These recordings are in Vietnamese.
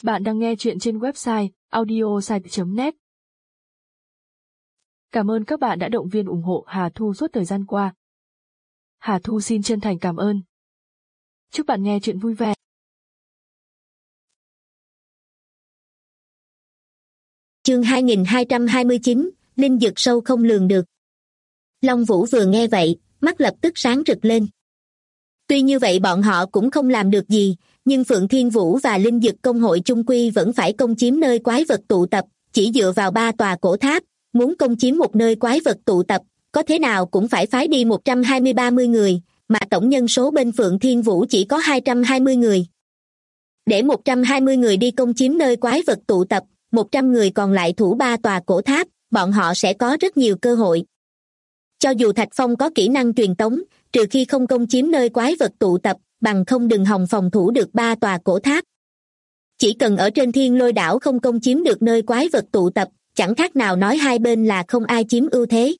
Bạn đang nghe chuyện trên website audiosite.net. Cảm ơn các bạn đã động viên ủng hộ Hà Thu suốt thời gian qua. Hà Thu xin chân thành cảm ơn. Chúc bạn nghe chuyện vui vẻ. Chương 2229, Linh dược sâu không lường được. Long Vũ vừa nghe vậy, mắt lập tức sáng rực lên. Tuy như vậy bọn họ cũng không làm được gì, nhưng Phượng Thiên Vũ và Linh Dực Công hội chung quy vẫn phải công chiếm nơi quái vật tụ tập, chỉ dựa vào 3 tòa cổ tháp, muốn công chiếm một nơi quái vật tụ tập, có thế nào cũng phải phái đi 120-30 người, mà tổng nhân số bên Phượng Thiên Vũ chỉ có 220 người. Để 120 người đi công chiếm nơi quái vật tụ tập, 100 người còn lại thủ 3 tòa cổ tháp, bọn họ sẽ có rất nhiều cơ hội. Cho dù Thạch Phong có kỹ năng truyền tống, trừ khi không công chiếm nơi quái vật tụ tập, bằng không đừng hòng phòng thủ được 3 tòa cổ tháp. Chỉ cần ở trên Thiên Lôi đảo không công chiếm được nơi quái vật tụ tập, chẳng khác nào nói hai bên là không ai chiếm ưu thế.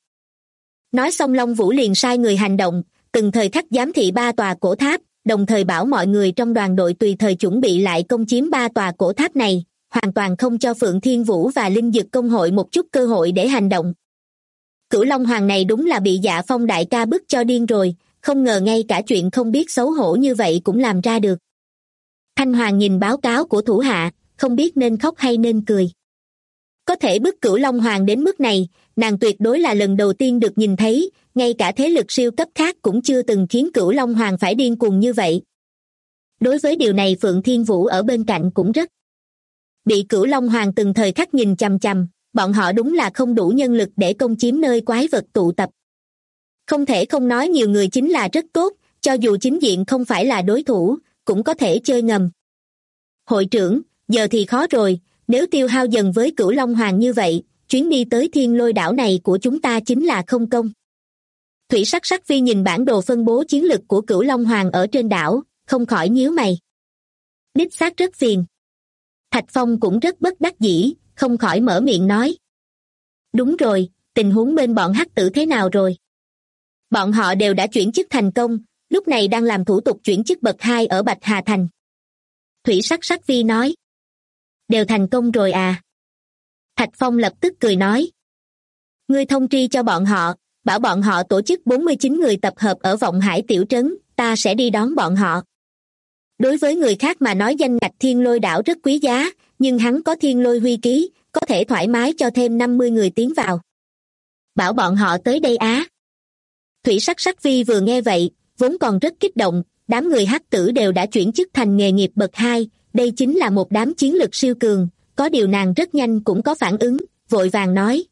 Nói xong Long Vũ liền sai người hành động, từng thời khắc giám thị 3 tòa cổ tháp, đồng thời bảo mọi người trong đoàn đội tùy thời chuẩn bị lại công chiếm 3 tòa cổ tháp này, hoàn toàn không cho Phượng Thiên Vũ và Linh Dực Công hội một chút cơ hội để hành động. Cửu Long Hoàng này đúng là bị Dạ Phong đại ca bức cho điên rồi, không ngờ ngay cả chuyện không biết xấu hổ như vậy cũng làm ra được. Thanh Hoàng nhìn báo cáo của thủ hạ, không biết nên khóc hay nên cười. Có thể bức Cửu Long Hoàng đến mức này, nàng tuyệt đối là lần đầu tiên được nhìn thấy, ngay cả thế lực siêu cấp khác cũng chưa từng khiến Cửu Long Hoàng phải điên cuồng như vậy. Đối với điều này Phượng Thiên Vũ ở bên cạnh cũng rất bị Cửu Long Hoàng từng thời khắc nhìn chằm chằm, bọn họ đúng là không đủ nhân lực để công chiếm nơi quái vật tụ tập. Không thể không nói nhiều người chính là rất tốt, cho dù chính diện không phải là đối thủ, cũng có thể chơi ngầm. Hội trưởng, giờ thì khó rồi, nếu tiêu hao dần với Cửu Long Hoàng như vậy, chuyến đi tới Thiên Lôi đảo này của chúng ta chính là không công. Thủy Sắc Sắc Vi nhìn bản đồ phân bố chiến lực của Cửu Long Hoàng ở trên đảo, không khỏi nhíu mày. Đích xác rất phiền. Thạch Phong cũng rất bất đắc dĩ, không khỏi mở miệng nói. Đúng rồi, tình huống bên bọn Hắc Tử thế nào rồi? Bọn họ đều đã chuyển chức thành công, lúc này đang làm thủ tục chuyển chức bậc 2 ở Bạch Hà Thành. Thủy Sắc Sắc Vi nói. Đều thành công rồi à? Thạch Phong lập tức cười nói. Ngươi thông tri cho bọn họ, bảo bọn họ tổ chức 49 người tập hợp ở Vọng Hải Tiểu Trấn, ta sẽ đi đón bọn họ. Đối với người khác mà nói danh ngạch Thiên Lôi đảo rất quý giá, nhưng hắn có Thiên Lôi huy ký, có thể thoải mái cho thêm 50 người tiến vào. Bảo bọn họ tới đây á. Thủy Sắc Sắc Vi vừa nghe vậy, vốn còn rất kích động, đám người Hắc Tử đều đã chuyển chức thành nghề nghiệp bậc 2, đây chính là một đám chiến lực siêu cường, có điều nàng rất nhanh cũng có phản ứng, vội vàng nói.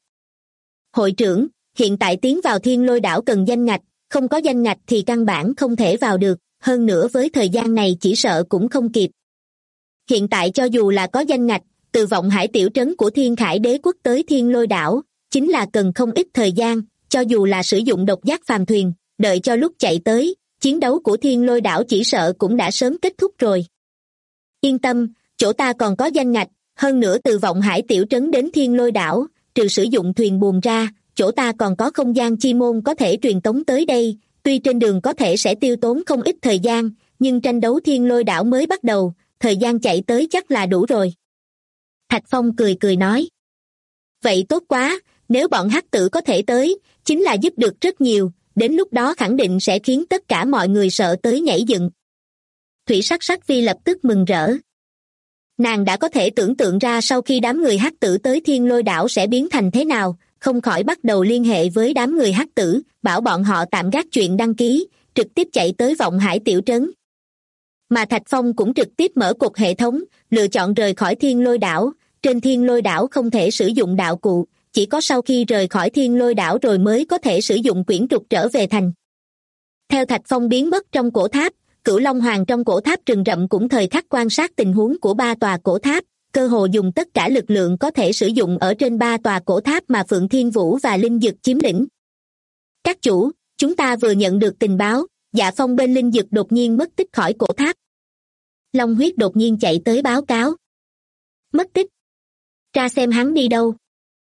Hội trưởng, hiện tại tiến vào Thiên Lôi đảo cần danh ngạch, không có danh ngạch thì căn bản không thể vào được, hơn nữa với thời gian này chỉ sợ cũng không kịp. Hiện tại cho dù là có danh ngạch, từ Vọng Hải Tiểu Trấn của Thiên Khải Đế quốc tới Thiên Lôi đảo, chính là cần không ít thời gian, cho dù là sử dụng độc giác phàm thuyền, đợi cho lúc chạy tới, chiến đấu của Thiên Lôi đảo chỉ sợ cũng đã sớm kết thúc rồi. Yên tâm, chỗ ta còn có danh ngạch, hơn nữa từ Vọng Hải Tiểu Trấn đến Thiên Lôi đảo, trừ sử dụng thuyền buồm ra, chỗ ta còn có không gian chi môn có thể truyền tống tới đây, tuy trên đường có thể sẽ tiêu tốn không ít thời gian, nhưng tranh đấu Thiên Lôi đảo mới bắt đầu, thời gian chạy tới chắc là đủ rồi. Thạch Phong cười cười nói. Vậy tốt quá, nếu bọn Hắc Tử có thể tới, chính là giúp được rất nhiều, đến lúc đó khẳng định sẽ khiến tất cả mọi người sợ tới nhảy dựng. Thủy Sắc Sắc Vi lập tức mừng rỡ. Nàng đã có thể tưởng tượng ra sau khi đám người Hắc Tử tới Thiên Lôi đảo sẽ biến thành thế nào, không khỏi bắt đầu liên hệ với đám người Hắc Tử, bảo bọn họ tạm gác chuyện đăng ký, trực tiếp chạy tới Vọng Hải Tiểu Trấn. Mà Thạch Phong cũng trực tiếp mở cột hệ thống, lựa chọn rời khỏi Thiên Lôi đảo, trên Thiên Lôi đảo không thể sử dụng đạo cụ, chỉ có sau khi rời khỏi Thiên Lôi đảo rồi mới có thể sử dụng quyển trục trở về thành. Theo Thạch Phong biến mất trong cổ tháp, Cửu Long Hoàng trong cổ tháp rừng rậm cũng thời khắc quan sát tình huống của 3 tòa cổ tháp, cơ hồ dùng tất cả lực lượng có thể sử dụng ở trên 3 tòa cổ tháp mà Phượng Thiên Vũ và Linh Dực chiếm lĩnh. Các chủ, chúng ta vừa nhận được tình báo, Dạ Phong bên Linh Dực đột nhiên mất tích khỏi cổ tháp. Long Huyết đột nhiên chạy tới báo cáo. Mất tích? Ra xem hắn đi đâu.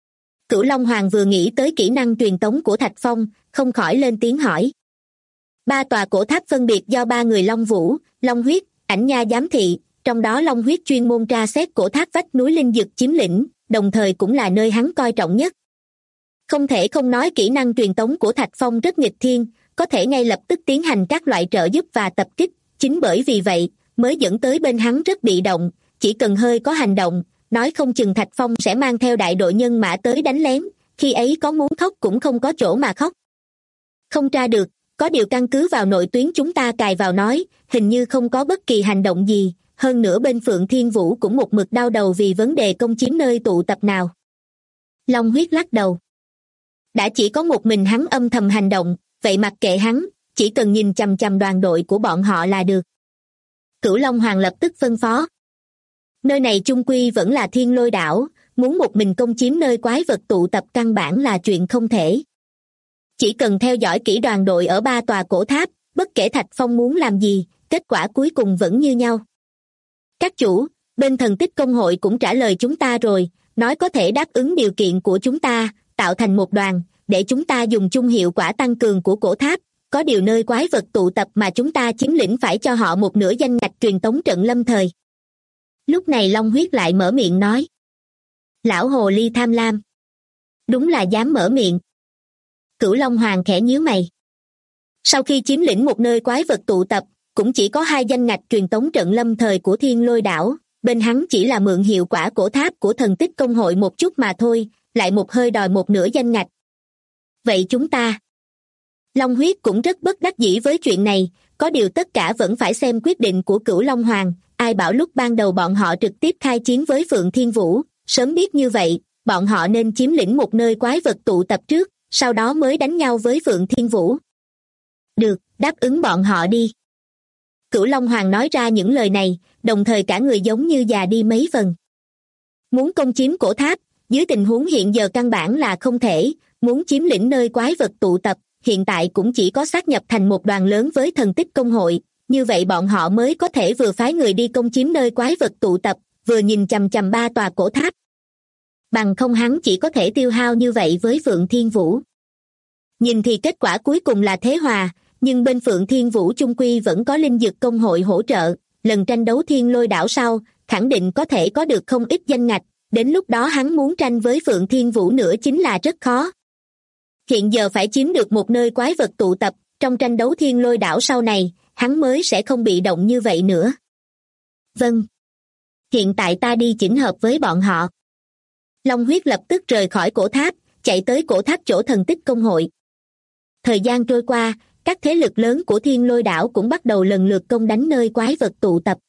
Cửu Long Hoàng vừa nghĩ tới kỹ năng truyền tống của Thạch Phong, không khỏi lên tiếng hỏi. 3 tòa cổ tháp phân biệt do 3 người Long Vũ, Long Huyết, Ảnh Nha giám thị, trong đó Long Huyết chuyên môn tra xét cổ tháp vách núi linh dực chiếm lĩnh, đồng thời cũng là nơi hắn coi trọng nhất. Không thể không nói kỹ năng truyền tống của Thạch Phong rất nghịch thiên, có thể ngay lập tức tiến hành các loại trợ giúp và tập kích, chính bởi vì vậy mới dẫn tới bên hắn rất bị động, chỉ cần hơi có hành động, nói không chừng Thạch Phong sẽ mang theo đại đội nhân mã tới đánh lén, khi ấy có muốn khóc cũng không có chỗ mà khóc. Không tra được, có điều căn cứ vào nội tuyến chúng ta cài vào nói, hình như không có bất kỳ hành động gì, hơn nữa bên Phượng Thiên Vũ cũng một mực đau đầu vì vấn đề công chiếm nơi tụ tập nào. Long Huyết lắc đầu. Đã chỉ có một mình hắn âm thầm hành động, vậy mặc kệ hắn, chỉ cần nhìn chằm chằm đoàn đội của bọn họ là được. Cửu Long Hoàng lập tức phân phó. Nơi này chung quy vẫn là Thiên Lôi đảo, muốn một mình công chiếm nơi quái vật tụ tập căn bản là chuyện không thể. Chỉ cần theo dõi kỹ đoàn đội ở 3 tòa cổ tháp, bất kể Thạch Phong muốn làm gì, kết quả cuối cùng vẫn như nhau. Các chủ, bên Thần Tích Công hội cũng trả lời chúng ta rồi, nói có thể đáp ứng điều kiện của chúng ta, tạo thành một đoàn, để chúng ta dùng chung hiệu quả tăng cường của cổ tháp, có điều nơi quái vật tụ tập mà chúng ta chiếm lĩnh phải cho họ một nửa danh ngạch truyền tống trận lâm thời. Lúc này Long Huyết lại mở miệng nói. Lão hồ ly tham lam. Đúng là dám mở miệng. Cửu Long Hoàng khẽ nhíu mày. Sau khi chiếm lĩnh một nơi quái vật tụ tập, cũng chỉ có 2 danh ngạch truyền tống trận lâm thời của Thiên Lôi đảo, bên hắn chỉ là mượn hiệu quả cổ tháp của Thần Tích Công hội một chút mà thôi, lại một hơi đòi một nửa danh ngạch. Vậy chúng ta... Long Huyết cũng rất bất đắc dĩ với chuyện này, có điều tất cả vẫn phải xem quyết định của Cửu Long Hoàng, ai bảo lúc ban đầu bọn họ trực tiếp khai chiến với Phượng Thiên Vũ, sớm biết như vậy, bọn họ nên chiếm lĩnh một nơi quái vật tụ tập trước, sau đó mới đánh nhau với Phượng Thiên Vũ. Được, đáp ứng bọn họ đi. Cửu Long Hoàng nói ra những lời này, đồng thời cả người giống như già đi mấy phần. Muốn công chiếm cổ tháp, dưới tình huống hiện giờ căn bản là không thể, muốn chiếm lĩnh nơi quái vật tụ tập, hiện tại cũng chỉ có sát nhập thành một đoàn lớn với Thần Tích Công hội, như vậy bọn họ mới có thể vừa phái người đi công chiếm nơi quái vật tụ tập, vừa nhìn chằm chằm 3 tòa cổ tháp. Bằng không hắn chỉ có thể tiêu hao như vậy với Phượng Thiên Vũ. Nhìn thì kết quả cuối cùng là thế hòa, nhưng bên Phượng Thiên Vũ chung quy vẫn có linh dực công hội hỗ trợ, lần tranh đấu Thiên Lôi đảo sau, khẳng định có thể có được không ít danh ngạch, đến lúc đó hắn muốn tranh với Phượng Thiên Vũ nữa chính là rất khó. Hiện giờ phải chiếm được một nơi quái vật tụ tập, trong tranh đấu Thiên Lôi đảo sau này, hắn mới sẽ không bị động như vậy nữa. Vâng. Hiện tại ta đi chỉnh hợp với bọn họ. Long Huyết lập tức rời khỏi cổ tháp, chạy tới cổ tháp chỗ Thần Tích Công hội. Thời gian trôi qua, các thế lực lớn của Thiên Lôi đảo cũng bắt đầu lần lượt công đánh nơi quái vật tụ tập.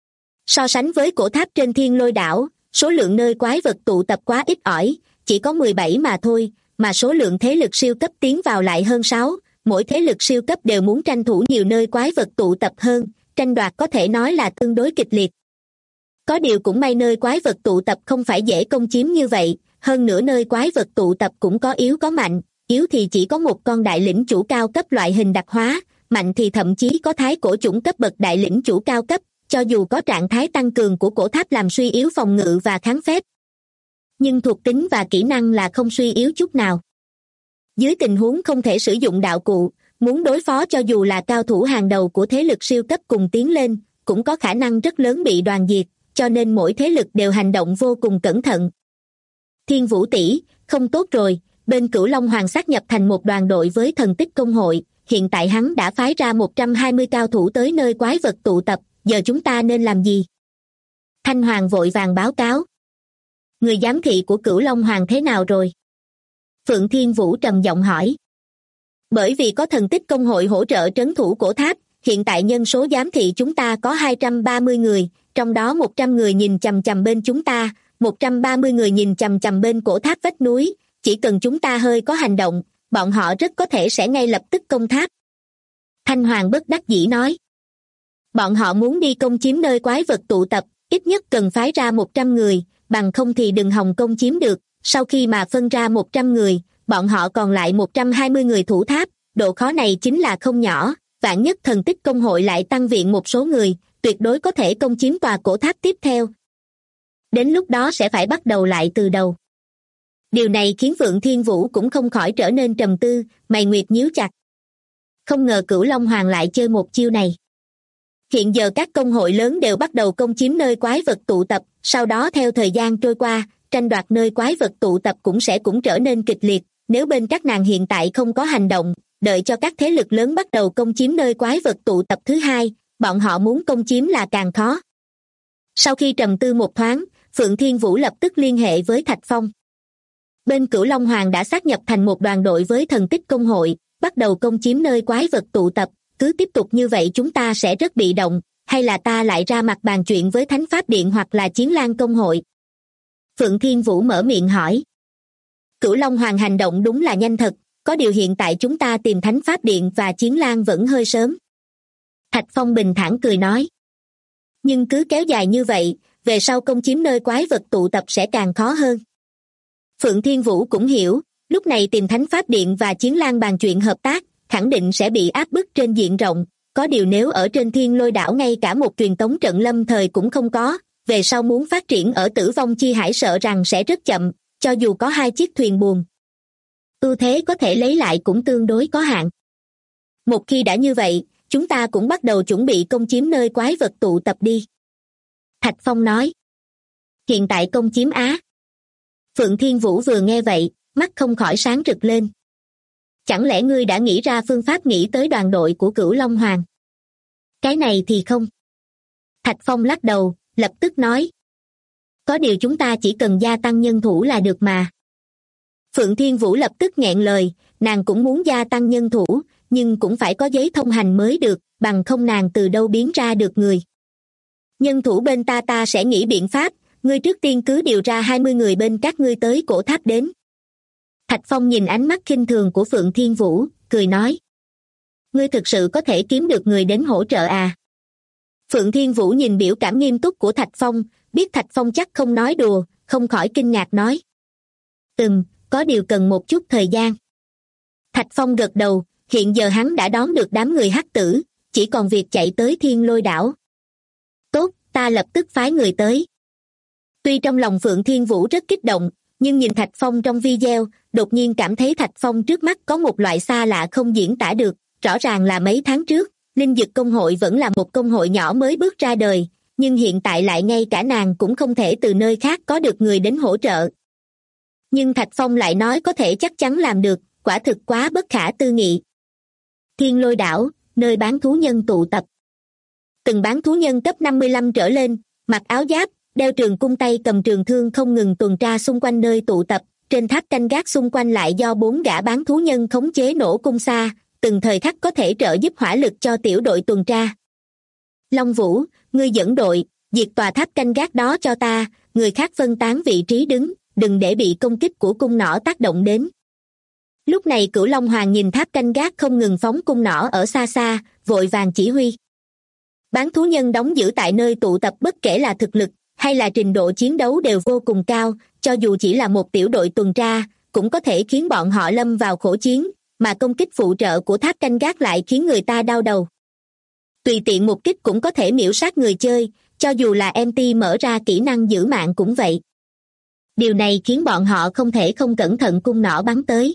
So sánh với cổ tháp trên Thiên Lôi đảo, số lượng nơi quái vật tụ tập quá ít ỏi, chỉ có 17 mà thôi, mà số lượng thế lực siêu cấp tiến vào lại hơn 6, mỗi thế lực siêu cấp đều muốn tranh thủ nhiều nơi quái vật tụ tập hơn, tranh đoạt có thể nói là tương đối kịch liệt. Có điều cũng may nơi quái vật tụ tập không phải dễ công chiếm như vậy, hơn nữa nơi quái vật tụ tập cũng có yếu có mạnh, yếu thì chỉ có một con đại lĩnh chủ cao cấp loại hình đặc hóa, mạnh thì thậm chí có thái cổ chủng cấp bậc đại lĩnh chủ cao cấp, cho dù có trạng thái tăng cường của cổ tháp làm suy yếu phòng ngự và kháng phép. Nhưng thuộc tính và kỹ năng là không suy yếu chút nào. Dưới tình huống không thể sử dụng đạo cụ, muốn đối phó cho dù là cao thủ hàng đầu của thế lực siêu cấp cùng tiến lên, cũng có khả năng rất lớn bị đoàn diệt, cho nên mỗi thế lực đều hành động vô cùng cẩn thận. Thiên Vũ tỷ, không tốt rồi, bên Cửu Long Hoàng sát nhập thành một đoàn đội với Thần Tích Công hội, hiện tại hắn đã phái ra 120 cao thủ tới nơi quái vật tụ tập, giờ chúng ta nên làm gì? Thanh Hoàng vội vàng báo cáo. Người giám thị của Cửu Long Hoàng thế nào rồi? Phượng Thiên Vũ trầm giọng hỏi. Bởi vì có Thần Tích Công hội hỗ trợ trấn thủ cổ tháp, hiện tại nhân số giám thị chúng ta có 230 người, trong đó 100 người nhìn chằm chằm bên chúng ta, 130 người nhìn chằm chằm bên cổ tháp vách núi, chỉ cần chúng ta hơi có hành động, bọn họ rất có thể sẽ ngay lập tức công tháp. Thanh Hoàng bất đắc dĩ nói. Bọn họ muốn đi công chiếm nơi quái vật tụ tập, ít nhất cần phái ra 100 người, bằng không thì đừng hòng công chiếm được, sau khi mà phân ra 100 người, bọn họ còn lại 120 người thủ tháp, độ khó này chính là không nhỏ, vạn nhất Thần Tích Công hội lại tăng viện một số người, tuyệt đối có thể công chiếm tòa cổ tháp tiếp theo. Đến lúc đó sẽ phải bắt đầu lại từ đầu. Điều này khiến Phượng Thiên Vũ cũng không khỏi trở nên trầm tư, mày nguyệt nhíu chặt. Không ngờ Cửu Long Hoàng lại chơi một chiêu này. Hiện giờ các công hội lớn đều bắt đầu công chiếm nơi quái vật tụ tập, sau đó theo thời gian trôi qua, tranh đoạt nơi quái vật tụ tập cũng trở nên kịch liệt. Nếu bên các nàng hiện tại không có hành động, đợi cho các thế lực lớn bắt đầu công chiếm nơi quái vật tụ tập thứ hai, bọn họ muốn công chiếm là càng khó. Sau khi trầm tư một thoáng, Phượng Thiên Vũ lập tức liên hệ với Thạch Phong. Bên Cửu Long Hoàng đã sát nhập thành một đoàn đội với thần tích công hội, bắt đầu công chiếm nơi quái vật tụ tập, cứ tiếp tục như vậy chúng ta sẽ rất bị động, hay là ta lại ra mặt bàn chuyện với Thánh Pháp Điện hoặc là Chiến Lang công hội? Phượng Thiên Vũ mở miệng hỏi. Cửu Long Hoàng hành động đúng là nhanh thật, có điều hiện tại chúng ta tìm Thánh Pháp Điện và Chiến Lang vẫn hơi sớm. Thạch Phong bình thản cười nói. Nhưng cứ kéo dài như vậy, về sau công chiếm nơi quái vật tụ tập sẽ càng khó hơn. Phượng Thiên Vũ cũng hiểu, lúc này tìm Thánh Pháp Điện và Chiến Lang bàn chuyện hợp tác, khẳng định sẽ bị áp bức trên diện rộng, có điều nếu ở trên Thiên Lôi đảo ngay cả một truyền tống trận lâm thời cũng không có, về sau muốn phát triển ở Tử Vong Chi Hải sợ rằng sẽ rất chậm, cho dù có 2 chiếc thuyền buồm. Ưu thế có thể lấy lại cũng tương đối có hạn. Một khi đã như vậy, chúng ta cũng bắt đầu chuẩn bị công chiếm nơi quái vật tụ tập đi. Thạch Phong nói. Hiện tại công chiếm Á. Phượng Thiên Vũ vừa nghe vậy, mắt không khỏi sáng rực lên. Chẳng lẽ ngươi đã nghĩ ra phương pháp nghĩ tới đoàn đội của Cửu Long Hoàng? Cái này thì không. Thạch Phong lắc đầu, lập tức nói. Có điều chúng ta chỉ cần gia tăng nhân thủ là được mà. Phượng Thiên Vũ lập tức nghẹn lời, nàng cũng muốn gia tăng nhân thủ, nhưng cũng phải có giấy thông hành mới được, bằng không nàng từ đâu biến ra được người. Nhân thủ bên ta sẽ nghĩ biện pháp, ngươi trước tiên cứ điều ra 20 người bên các ngươi tới cổ tháp đến. Thạch Phong nhìn ánh mắt khinh thường của Phượng Thiên Vũ, cười nói. Ngươi thực sự có thể kiếm được người đến hỗ trợ à? Phượng Thiên Vũ nhìn biểu cảm nghiêm túc của Thạch Phong, biết Thạch Phong chắc không nói đùa, không khỏi kinh ngạc nói. Có điều cần một chút thời gian. Thạch Phong gật đầu, hiện giờ hắn đã đón được đám người hắc tử, chỉ còn việc chạy tới Thiên Lôi đảo. Tốt, ta lập tức phái người tới. Tuy trong lòng Phượng Thiên Vũ rất kích động, nhưng nhìn Thạch Phong trong video, đột nhiên cảm thấy Thạch Phong trước mắt có một loại xa lạ không diễn tả được, rõ ràng là mấy tháng trước, Linh Dực Công hội vẫn là một công hội nhỏ mới bước ra đời, nhưng hiện tại lại ngay cả nàng cũng không thể từ nơi khác có được người đến hỗ trợ. Nhưng Thạch Phong lại nói có thể chắc chắn làm được, quả thực quá bất khả tư nghị. Thiên Lôi đảo, nơi bán thú nhân tụ tập. Từng bán thú nhân cấp 55 trở lên, mặc áo giáp, đeo trường cung tay cầm trường thương không ngừng tuần tra xung quanh nơi tụ tập, trên tháp canh gác xung quanh lại do 4 gã bán thú nhân khống chế nổ cung xa, từng thời khắc có thể trợ giúp hỏa lực cho tiểu đội tuần tra. Long Vũ, ngươi dẫn đội, diệt tòa tháp canh gác đó cho ta, người khác phân tán vị trí đứng, đừng để bị công kích của cung nỏ tác động đến. Lúc này Cửu Long Hoàng nhìn tháp canh gác không ngừng phóng cung nỏ ở xa xa, vội vàng chỉ huy. Bán thú nhân đóng giữ tại nơi tụ tập bất kể là thực lực hay là trình độ chiến đấu đều vô cùng cao, cho dù chỉ là một tiểu đội tuần tra, cũng có thể khiến bọn họ lâm vào khổ chiến, mà công kích phụ trợ của tháp canh gác lại khiến người ta đau đầu. Tùy tiện một kích cũng có thể miểu sát người chơi, cho dù là MT mở ra kỹ năng giữ mạng cũng vậy. Điều này khiến bọn họ không thể không cẩn thận cung nỏ bắn tới.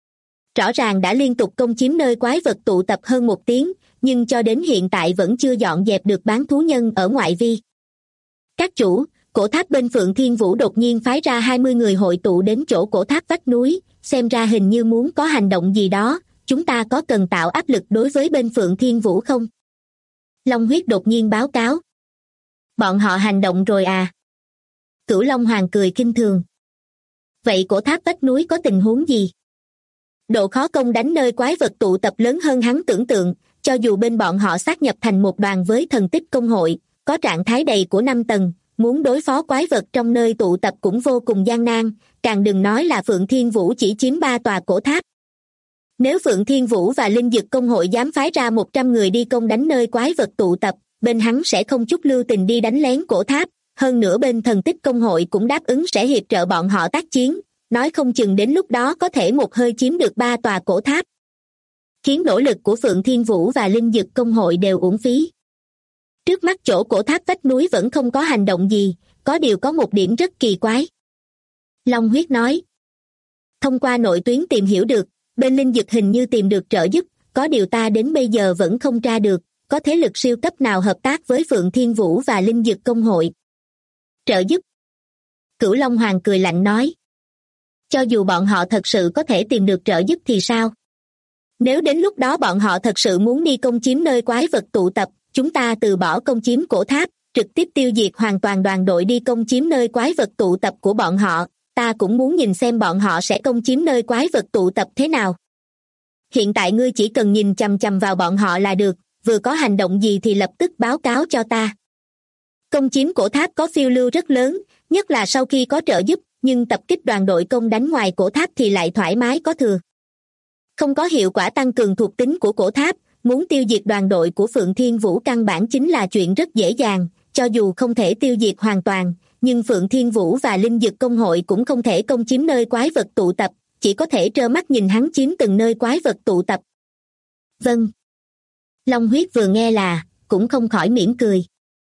Rõ ràng đã liên tục công chiếm nơi quái vật tụ tập hơn 1 tiếng, nhưng cho đến hiện tại vẫn chưa dọn dẹp được bán thú nhân ở ngoại vi. Các chủ, cổ tháp bên Phượng Thiên Vũ đột nhiên phái ra 20 người hội tụ đến chỗ cổ tháp vách núi, xem ra hình như muốn có hành động gì đó, chúng ta có cần tạo áp lực đối với bên Phượng Thiên Vũ không? Long Huyết đột nhiên báo cáo. Bọn họ hành động rồi à? Cửu Long Hoàng cười khinh thường. Vậy cổ tháp vách núi có tình huống gì? Độ khó công đánh nơi quái vật tụ tập lớn hơn hắn tưởng tượng, cho dù bên bọn họ sát nhập thành một đoàn với thần tích công hội, có trạng thái đầy của 5 tầng, muốn đối phó quái vật trong nơi tụ tập cũng vô cùng gian nan, càng đừng nói là Phượng Thiên Vũ chỉ chiếm 3 tòa cổ tháp. Nếu Phượng Thiên Vũ và Linh Dực Công hội dám phái ra 100 người đi công đánh nơi quái vật tụ tập, bên hắn sẽ không chút lưu tình đi đánh lén cổ tháp, hơn nữa bên thần tích công hội cũng đáp ứng sẽ hiệp trợ bọn họ tác chiến, nói không chừng đến lúc đó có thể một hơi chiếm được 3 tòa cổ tháp. Khiến nỗ lực của Phượng Thiên Vũ và Linh Dực Công hội đều uổng phí. Trước mắt chỗ cổ tháp vách núi vẫn không có hành động gì, có điều có một điểm rất kỳ quái. Long Huyết nói. Thông qua nội tuyến tìm hiểu được, bên Linh Dực hình như tìm được trợ giúp, có điều ta đến bây giờ vẫn không tra được, có thế lực siêu cấp nào hợp tác với Phượng Thiên Vũ và Linh Dực Công hội. Trợ giúp. Cửu Long Hoàng cười lạnh nói. Cho dù bọn họ thật sự có thể tìm được trợ giúp thì sao? Nếu đến lúc đó bọn họ thật sự muốn đi công chiếm nơi quái vật tụ tập, chúng ta từ bỏ công chiếm cổ tháp, trực tiếp tiêu diệt hoàn toàn đoàn đội đi công chiếm nơi quái vật tụ tập của bọn họ. Ta cũng muốn nhìn xem bọn họ sẽ công chiếm nơi quái vật tụ tập thế nào. Hiện tại ngươi chỉ cần nhìn chằm chằm vào bọn họ là được, vừa có hành động gì thì lập tức báo cáo cho ta. Công chiếm cổ tháp có phiêu lưu rất lớn, nhất là sau khi có trợ giúp, nhưng tập kích đoàn đội công đánh ngoài cổ tháp thì lại thoải mái có thừa. Không có hiệu quả tăng cường thuộc tính của cổ tháp, muốn tiêu diệt đoàn đội của Phượng Thiên Vũ căn bản chính là chuyện rất dễ dàng, cho dù không thể tiêu diệt hoàn toàn, nhưng Phượng Thiên Vũ và Linh Dực Công hội cũng không thể công chiếm nơi quái vật tụ tập, chỉ có thể trơ mắt nhìn hắn chiếm từng nơi quái vật tụ tập. Vâng. Long Huyết vừa nghe là, cũng không khỏi mỉm cười.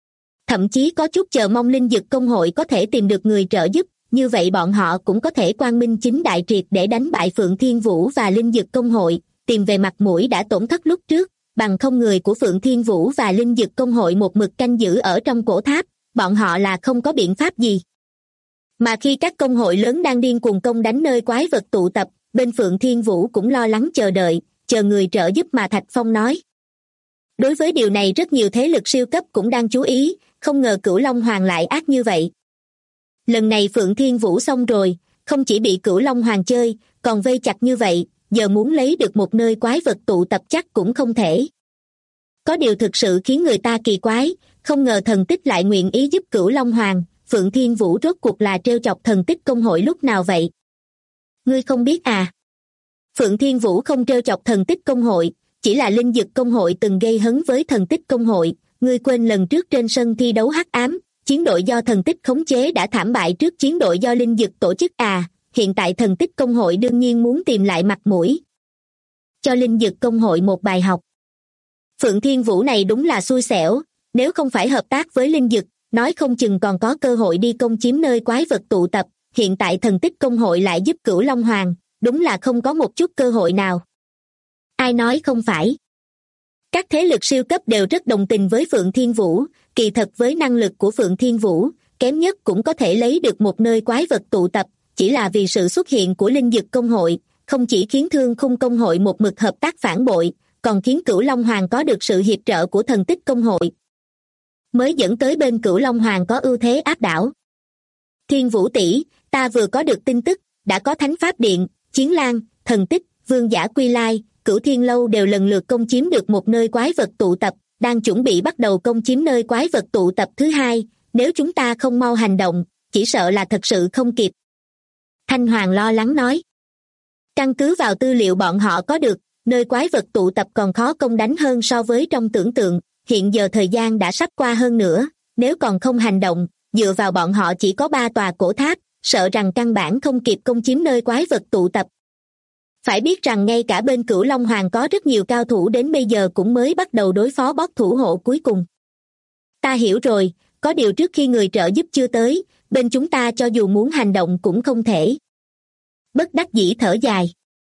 Thậm chí có chút chờ mong Linh Dực Công hội có thể tìm được người trợ giúp, như vậy bọn họ cũng có thể quang minh chính đại triệt để đánh bại Phượng Thiên Vũ và Linh Dực Công hội, tìm về mặt mũi đã tổn thất lúc trước, bằng không người của Phượng Thiên Vũ và Linh Dực Công hội một mực canh giữ ở trong cổ tháp, bọn họ là không có biện pháp gì. Mà khi các công hội lớn đang điên cuồng công đánh nơi quái vật tụ tập, bên Phượng Thiên Vũ cũng lo lắng chờ đợi, chờ người trợ giúp mà Thạch Phong nói. Đối với điều này rất nhiều thế lực siêu cấp cũng đang chú ý, không ngờ Cửu Long Hoàng lại ác như vậy. Lần này Phượng Thiên Vũ xong rồi, không chỉ bị Cửu Long Hoàng chơi, còn vây chặt như vậy, giờ muốn lấy được một nơi quái vật tụ tập chắc cũng không thể. Có điều thực sự khiến người ta kỳ quái, không ngờ thần tích lại nguyện ý giúp Cửu Long Hoàng, Phượng Thiên Vũ rốt cuộc là trêu chọc thần tích công hội lúc nào vậy? Ngươi không biết à? Phượng Thiên Vũ không trêu chọc thần tích công hội, chỉ là Linh Dực Công hội từng gây hấn với thần tích công hội, ngươi quên lần trước trên sân thi đấu hắc ám, chiến đội do thần tích khống chế đã thảm bại trước chiến đội do Linh Dực tổ chức à, hiện tại thần tích công hội đương nhiên muốn tìm lại mặt mũi. Cho Linh Dực Công hội một bài học. Phượng Thiên Vũ này đúng là xui xẻo, nếu không phải hợp tác với Linh Dực, nói không chừng còn có cơ hội đi công chiếm nơi quái vật tụ tập, hiện tại thần tích công hội lại giúp Cửu Long Hoàng, đúng là không có một chút cơ hội nào. Ai nói không phải? Các thế lực siêu cấp đều rất đồng tình với Phượng Thiên Vũ, kỳ thật với năng lực của Phượng Thiên Vũ, kém nhất cũng có thể lấy được một nơi quái vật tụ tập, chỉ là vì sự xuất hiện của Linh Dực Công hội, không chỉ khiến Thương Khung Công hội một mực hợp tác phản bội, còn khiến Cửu Long Hoàng có được sự hiệp trợ của thần tích công hội, mới dẫn tới bên Cửu Long Hoàng có ưu thế áp đảo. Thiên Vũ tỷ, ta vừa có được tin tức, đã có Thánh Pháp Điện, Chiến Lang, Thần Tích, Vương Giả Quy Lai, Cửu Thiên Lâu đều lần lượt công chiếm được một nơi quái vật tụ tập, đang chuẩn bị bắt đầu công chiếm nơi quái vật tụ tập thứ hai, nếu chúng ta không mau hành động, chỉ sợ là thật sự không kịp. Thanh Hoàng lo lắng nói. Căn cứ vào tư liệu bọn họ có được, nơi quái vật tụ tập còn khó công đánh hơn so với trong tưởng tượng, hiện giờ thời gian đã sắp qua hơn nữa, nếu còn không hành động, dựa vào bọn họ chỉ có 3 tòa cổ tháp, sợ rằng căn bản không kịp công chiếm nơi quái vật tụ tập. Phải biết rằng ngay cả bên Cửu Long Hoàng có rất nhiều cao thủ đến bây giờ cũng mới bắt đầu đối phó boss thủ hộ cuối cùng. Ta hiểu rồi, có điều trước khi người trợ giúp chưa tới, bên chúng ta cho dù muốn hành động cũng không thể. Bất đắc dĩ thở dài.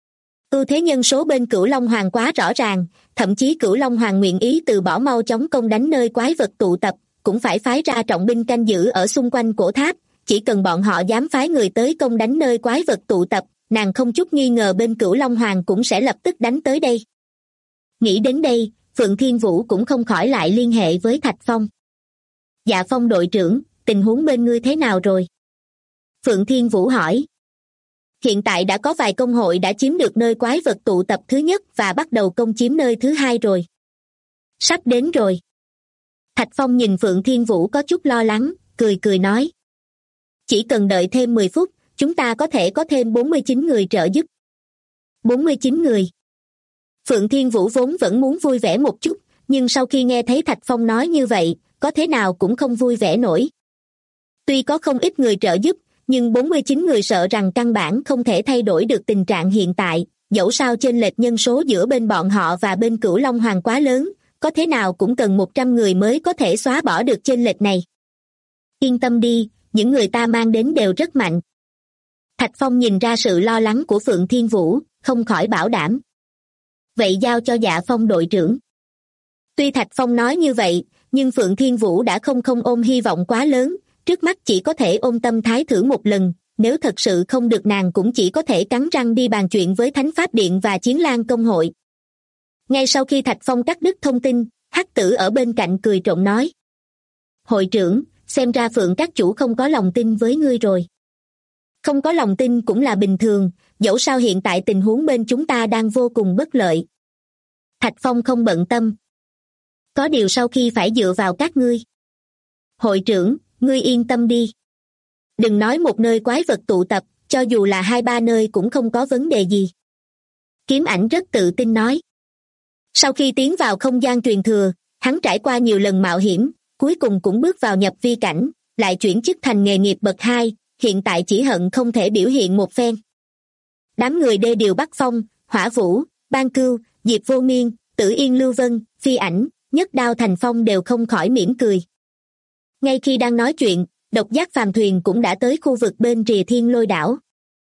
Ưu thế nhân số bên Cửu Long Hoàng quá rõ ràng, thậm chí Cửu Long Hoàng nguyện ý từ bỏ mau chóng công đánh nơi quái vật tụ tập, cũng phải phái ra trọng binh canh giữ ở xung quanh cổ tháp, chỉ cần bọn họ dám phái người tới công đánh nơi quái vật tụ tập, nàng không chút nghi ngờ bên Cửu Long Hoàng cũng sẽ lập tức đánh tới đây. Nghĩ đến đây, Phượng Thiên Vũ cũng không khỏi lại liên hệ với Thạch Phong. Dạ Phong đội trưởng, tình huống bên ngươi thế nào rồi? Phượng Thiên Vũ hỏi. Hiện tại đã có vài công hội đã chiếm được nơi quái vật tụ tập thứ nhất và bắt đầu công chiếm nơi thứ hai rồi. Sắp đến rồi. Thạch Phong nhìn Phượng Thiên Vũ có chút lo lắng, cười cười nói. Chỉ cần đợi thêm 10 phút, chúng ta có thể có thêm 49 người trợ giúp. 49 người. Phượng Thiên Vũ vốn vẫn muốn vui vẻ một chút, nhưng sau khi nghe thấy Thạch Phong nói như vậy, có thế nào cũng không vui vẻ nổi. Tuy có không ít người trợ giúp, nhưng 49 người sợ rằng căn bản không thể thay đổi được tình trạng hiện tại, dẫu sao chênh lệch nhân số giữa bên bọn họ và bên Cửu Long Hoàng quá lớn, có thế nào cũng cần 100 người mới có thể xóa bỏ được chênh lệch này. Yên tâm đi, những người ta mang đến đều rất mạnh. Thạch Phong nhìn ra sự lo lắng của Phượng Thiên Vũ, không khỏi bảo đảm. Vậy giao cho Dạ Phong đội trưởng. Tuy Thạch Phong nói như vậy, nhưng Phượng Thiên Vũ đã không ôm hy vọng quá lớn, trước mắt chỉ có thể ôm tâm thái thử một lần, nếu thật sự không được nàng cũng chỉ có thể cắn răng đi bàn chuyện với Thánh Pháp Điện và Chiến Lang Công hội. Ngay sau khi Thạch Phong cắt đứt thông tin, Hắc Tử ở bên cạnh cười trộm nói: Hội trưởng, xem ra Phượng các chủ không có lòng tin với ngươi rồi. Không có lòng tin cũng là bình thường, dẫu sao hiện tại tình huống bên chúng ta đang vô cùng bất lợi. Thạch Phong không bận tâm. Có điều sau khi phải dựa vào các ngươi. Hội trưởng, ngươi yên tâm đi. Đừng nói một nơi quái vật tụ tập, cho dù là 2-3 nơi cũng không có vấn đề gì. Kiếm Ảnh rất tự tin nói. Sau khi tiến vào không gian truyền thừa, hắn trải qua nhiều lần mạo hiểm, cuối cùng cũng bước vào nhập vi cảnh, lại chuyển chức thành nghề nghiệp bậc 2, hiện tại chỉ hận không thể biểu hiện một phen. Đám người đê điều Bắc Phong, Hỏa Vũ, Ban Cưu, Diệp Vô Miên, Tử Yên Lưu Vân, Phi Ảnh, Nhất Đao Thành Phong đều không khỏi mỉm cười. Ngay khi đang nói chuyện, độc giác phàm thuyền cũng đã tới khu vực bên rìa Thiên Lôi đảo.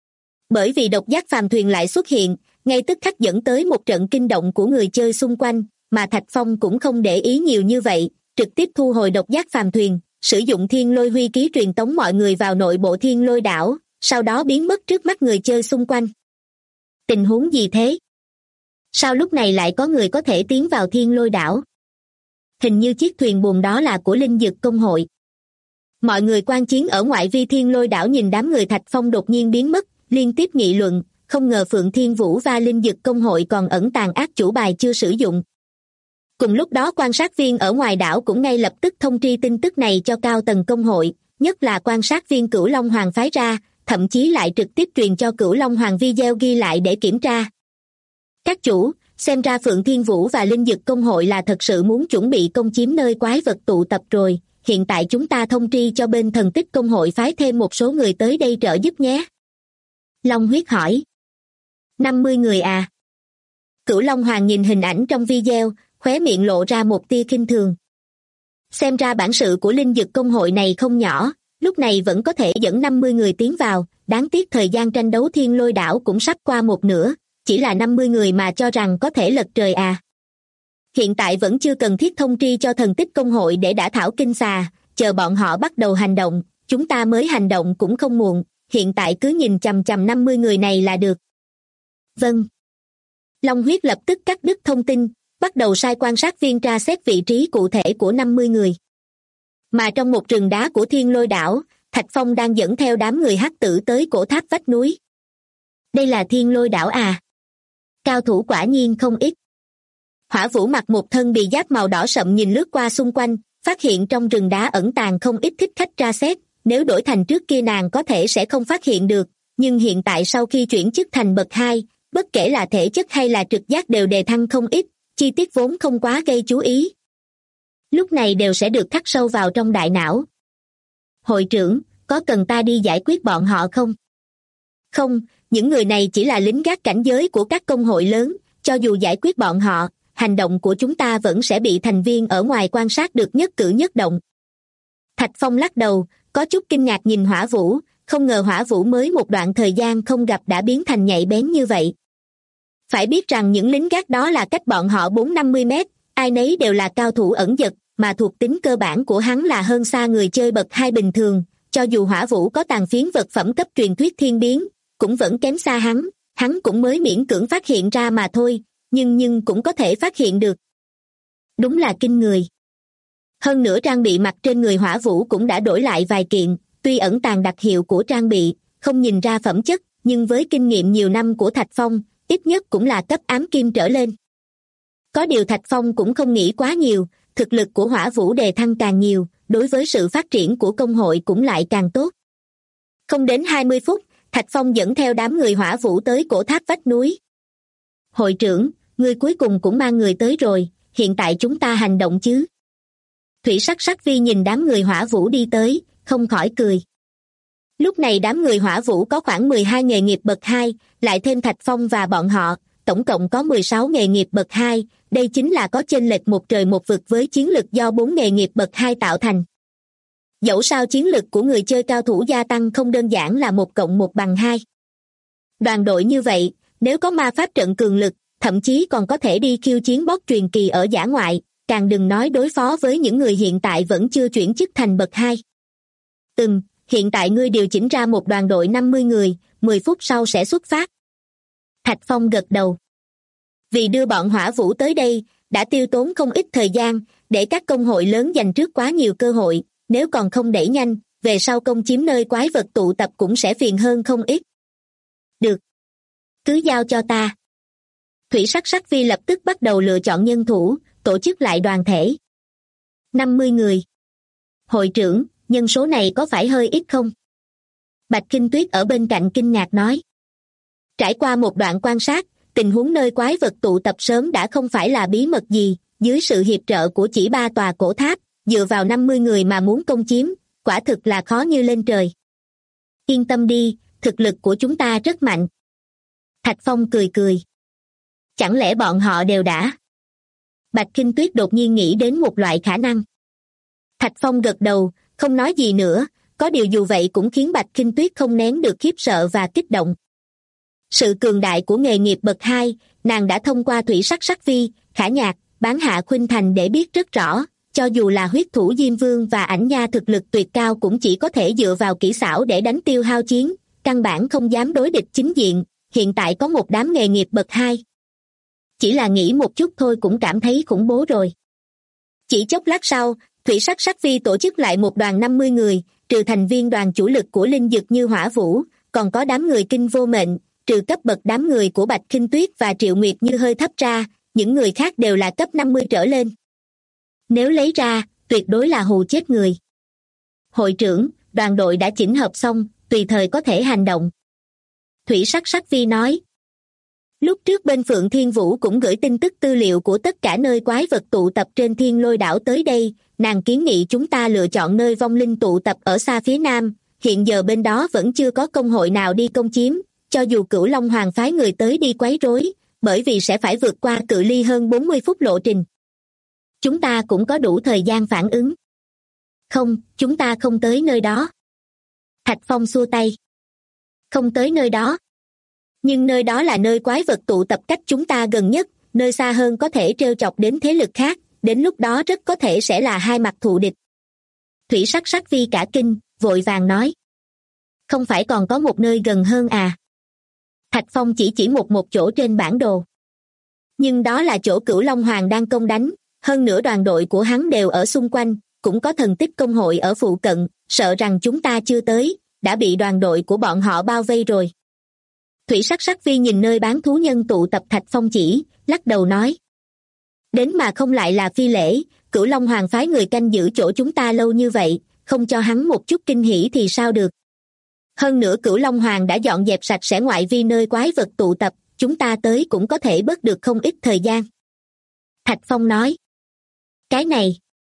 Bởi vì độc giác phàm thuyền lại xuất hiện, ngay tức khắc dẫn tới một trận kinh động của người chơi xung quanh, mà Thạch Phong cũng không để ý nhiều như vậy, trực tiếp thu hồi độc giác phàm thuyền, sử dụng Thiên Lôi huy ký truyền tống mọi người vào nội bộ Thiên Lôi đảo, sau đó biến mất trước mắt người chơi xung quanh. Tình huống gì thế? Sao lúc này lại có người có thể tiến vào Thiên Lôi đảo? Hình như chiếc thuyền buồm đó là của Linh Dực Công hội. Mọi người quan chiến ở ngoại vi Thiên Lôi đảo nhìn đám người Thạch Phong đột nhiên biến mất, liên tiếp nghị luận, không ngờ Phượng Thiên Vũ và Linh Dực Công hội còn ẩn tàng ác chủ bài chưa sử dụng. Cùng lúc đó quan sát viên ở ngoài đảo cũng ngay lập tức thông tri tin tức này cho cao tầng công hội, nhất là quan sát viên Cửu Long Hoàng phái ra, thậm chí lại trực tiếp truyền cho Cửu Long Hoàng video ghi lại để kiểm tra. Các chủ, xem ra Phượng Thiên Vũ và Linh Dực Công hội là thật sự muốn chuẩn bị công chiếm nơi quái vật tụ tập rồi, hiện tại chúng ta thông tri cho bên Thần Tích Công hội phái thêm một số người tới đây trợ giúp nhé. Long Huyết hỏi. 50 người à? Cửu Long Hoàng nhìn hình ảnh trong video, khóe miệng lộ ra một tia khinh thường. Xem ra bản sự của Linh Dực Công hội này không nhỏ, lúc này vẫn có thể dẫn 50 người tiến vào, đáng tiếc thời gian tranh đấu Thiên Lôi đảo cũng sắp qua một nửa, chỉ là 50 người mà cho rằng có thể lật trời à. Hiện tại vẫn chưa cần thiết thông tri cho Thần Tích Công hội để đả thảo kinh xà, chờ bọn họ bắt đầu hành động, chúng ta mới hành động cũng không muộn, hiện tại cứ nhìn chằm chằm 50 người này là được. Vâng. Long Huyết lập tức cắt đứt thông tin, bắt đầu sai quan sát viên tra xét vị trí cụ thể của 50 người. Mà trong một rừng đá của Thiên Lôi đảo, Thạch Phong đang dẫn theo đám người Hắc Tử tới cổ tháp vách núi. Đây là Thiên Lôi đảo à? Cao thủ quả nhiên không ít. Hỏa Vũ mặc một thân bì giáp màu đỏ sậm nhìn lướt qua xung quanh, phát hiện trong rừng đá ẩn tàng không ít thích khách tra xét, nếu đổi thành trước kia nàng có thể sẽ không phát hiện được, nhưng hiện tại sau khi chuyển chức thành bậc 2, bất kể là thể chất hay là trực giác đều đề thăng không ít, chi tiết vốn không quá gây chú ý. Lúc này đều sẽ được khắc sâu vào trong đại não. Hội trưởng, có cần ta đi giải quyết bọn họ không? Không, những người này chỉ là lính gác cảnh giới của các công hội lớn, cho dù giải quyết bọn họ, hành động của chúng ta vẫn sẽ bị thành viên ở ngoài quan sát được nhất cử nhất động. Thạch Phong lắc đầu, có chút kinh ngạc nhìn Hỏa Vũ, không ngờ Hỏa Vũ mới một đoạn thời gian không gặp đã biến thành nhạy bén như vậy. Phải biết rằng những lính gác đó là cách bọn họ 4-50 mét, ai nấy đều là cao thủ ẩn dật, mà thuộc tính cơ bản của hắn là hơn xa người chơi bậc 2 bình thường, cho dù Hỏa Vũ có tàn phiến vật phẩm cấp truyền thuyết thiên biến, cũng vẫn kém xa hắn cũng mới miễn cưỡng phát hiện ra mà thôi, nhưng cũng có thể phát hiện được. Đúng là kinh người. Hơn nữa trang bị mặc trên người Hỏa Vũ cũng đã đổi lại vài kiện, tuy ẩn tàng đặc hiệu của trang bị, không nhìn ra phẩm chất, nhưng với kinh nghiệm nhiều năm của Thạch Phong, ít nhất cũng là cấp ám kim trở lên. Có điều Thạch Phong cũng không nghĩ quá nhiều, thực lực của Hỏa Vũ đề thăng càng nhiều, đối với sự phát triển của công hội cũng lại càng tốt. Không đến 20 phút, Thạch Phong dẫn theo đám người Hỏa Vũ tới cổ tháp vách núi. Hội trưởng, ngươi cuối cùng cũng mang người tới rồi, hiện tại chúng ta hành động chứ? Thủy Sắc Sắc Vi nhìn đám người Hỏa Vũ đi tới, không khỏi cười. Lúc này đám người Hỏa Vũ có khoảng 12 nghề nghiệp bậc 2, lại thêm Thạch Phong và bọn họ, tổng cộng có 16 nghề nghiệp bậc 2, đây chính là có chênh lệch một trời một vực với chiến lực do 4 nghề nghiệp bậc 2 tạo thành. Dẫu sao chiến lực của người chơi cao thủ gia tăng không đơn giản là 1 cộng 1 bằng 2. Đoàn đội như vậy, nếu có ma pháp trận cường lực, thậm chí còn có thể đi khiêu chiến boss truyền kỳ ở dã ngoại, càng đừng nói đối phó với những người hiện tại vẫn chưa chuyển chức thành bậc 2. Hiện tại ngươi điều chỉnh ra một đoàn đội 50 người, 10 phút sau sẽ xuất phát. Thạch Phong gật đầu. Vì đưa bọn hỏa vũ tới đây, đã tiêu tốn không ít thời gian, để các công hội lớn giành trước quá nhiều cơ hội, nếu còn không đẩy nhanh, về sau công chiếm nơi quái vật tụ tập cũng sẽ phiền hơn không ít. Được. Cứ giao cho ta. Thủy Sắc Sắc Vi lập tức bắt đầu lựa chọn nhân thủ, tổ chức lại đoàn thể. 50 người. Hội trưởng, nhân số này có phải hơi ít không? Bạch Kinh Tuyết ở bên cạnh kinh ngạc nói. Trải qua một đoạn quan sát, tình huống nơi quái vật tụ tập sớm đã không phải là bí mật gì, dưới sự hiệp trợ của chỉ 3 tòa cổ tháp, dựa vào 50 người mà muốn công chiếm, quả thực là khó như lên trời. Yên tâm đi, thực lực của chúng ta rất mạnh. Thạch Phong cười cười. Chẳng lẽ bọn họ đều đã? Bạch Kinh Tuyết đột nhiên nghĩ đến một loại khả năng. Thạch Phong gật đầu, không nói gì nữa, có điều dù vậy cũng khiến Bạch Kinh Tuyết không nén được khiếp sợ và kích động. Sự cường đại của nghề nghiệp bậc 2, nàng đã thông qua Thủy Sắc Sắc Vi, Khả Nhạc, Bán Hạ Khuynh Thành để biết rất rõ, cho dù là huyết thủ Diêm Vương và Ảnh Nha thực lực tuyệt cao cũng chỉ có thể dựa vào kỹ xảo để đánh tiêu hao chiến, căn bản không dám đối địch chính diện, hiện tại có một đám nghề nghiệp bậc 2. Chỉ là nghĩ một chút thôi cũng cảm thấy khủng bố rồi. Chỉ chốc lát sau, Thủy Sắc Sắc Vi tổ chức lại một đoàn 50 người, trừ thành viên đoàn chủ lực của linh dực như Hỏa Vũ, còn có đám người Kinh Vô Mệnh, trừ cấp bậc đám người của Bạch Kinh Tuyết và Triệu Nguyệt Như hơi thấp ra, những người khác đều là cấp 50 trở lên. Nếu lấy ra, tuyệt đối là hù chết người. Hội trưởng, đoàn đội đã chỉnh hợp xong, tùy thời có thể hành động. Thủy Sắc Sắc Vi nói. Lúc trước bên Phượng Thiên Vũ cũng gửi tin tức tư liệu của tất cả nơi quái vật tụ tập trên Thiên Lôi đảo tới đây, nàng kiến nghị chúng ta lựa chọn nơi vong linh tụ tập ở xa phía nam, hiện giờ bên đó vẫn chưa có công hội nào đi công chiếm, cho dù Cửu Long Hoàng phái người tới đi quấy rối, bởi vì sẽ phải vượt qua cự ly hơn 40 phút lộ trình. Chúng ta cũng có đủ thời gian phản ứng. Không, chúng ta không tới nơi đó. Thạch Phong xua tay. Không tới nơi đó. Nhưng nơi đó là nơi quái vật tụ tập cách chúng ta gần nhất, nơi xa hơn có thể trêu chọc đến thế lực khác, đến lúc đó rất có thể sẽ là hai mặt thù địch. Thủy Sắc Sắc Vi cả kinh, vội vàng nói. Không phải còn có một nơi gần hơn à? Thạch Phong chỉ một chỗ trên bản đồ. Nhưng đó là chỗ Cửu Long Hoàng đang công đánh, hơn nữa đoàn đội của hắn đều ở xung quanh, cũng có thần tích công hội ở phụ cận, sợ rằng chúng ta chưa tới, đã bị đoàn đội của bọn họ bao vây rồi. Thủy Sắc Sắc Vi nhìn nơi bán thú nhân tụ tập Thạch Phong chỉ, lắc đầu nói. Đến mà không lại là phi lễ, Cửu Long Hoàng phái người canh giữ chỗ chúng ta lâu như vậy, không cho hắn một chút kinh hỉ thì sao được. Hơn nữa Cửu Long Hoàng đã dọn dẹp sạch sẽ ngoại vi nơi quái vật tụ tập, chúng ta tới cũng có thể bớt được không ít thời gian. Thạch Phong nói. Cái này.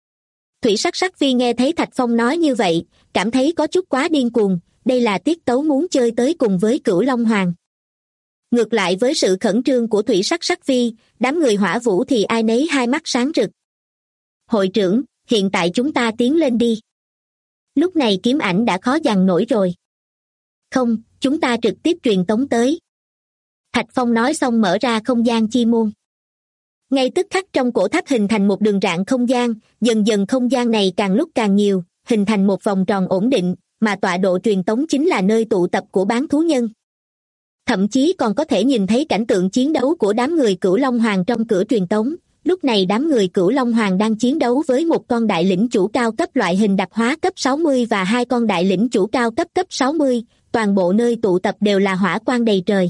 Thủy Sắc Sắc Vi nghe thấy Thạch Phong nói như vậy, cảm thấy có chút quá điên cuồng, đây là tiết tấu muốn chơi tới cùng với Cửu Long Hoàng. Ngược lại với sự khẩn trương của Thủy Sắc Sắc Vi, đám người Hỏa Vũ thì ai nấy hai mắt sáng rực. Hội trưởng, hiện tại chúng ta tiến lên đi. Lúc này Kiếm Ảnh đã khó dằn nổi rồi. Không, chúng ta trực tiếp truyền tống tới. Thạch Phong nói xong mở ra không gian chi môn. Ngay tức khắc trong cổ tháp hình thành một đường rạn không gian, dần dần không gian này càng lúc càng nhiều, hình thành một vòng tròn ổn định, mà tọa độ truyền tống chính là nơi tụ tập của bán thú nhân. Thậm chí còn có thể nhìn thấy cảnh tượng chiến đấu của đám người Cửu Long Hoàng trong cửa truyền tống. Lúc này đám người Cửu Long Hoàng đang chiến đấu với một con đại lĩnh chủ cao cấp loại hình đặc hóa cấp 60 và hai con đại lĩnh chủ cao cấp cấp 60, toàn bộ nơi tụ tập đều là hỏa quang đầy trời.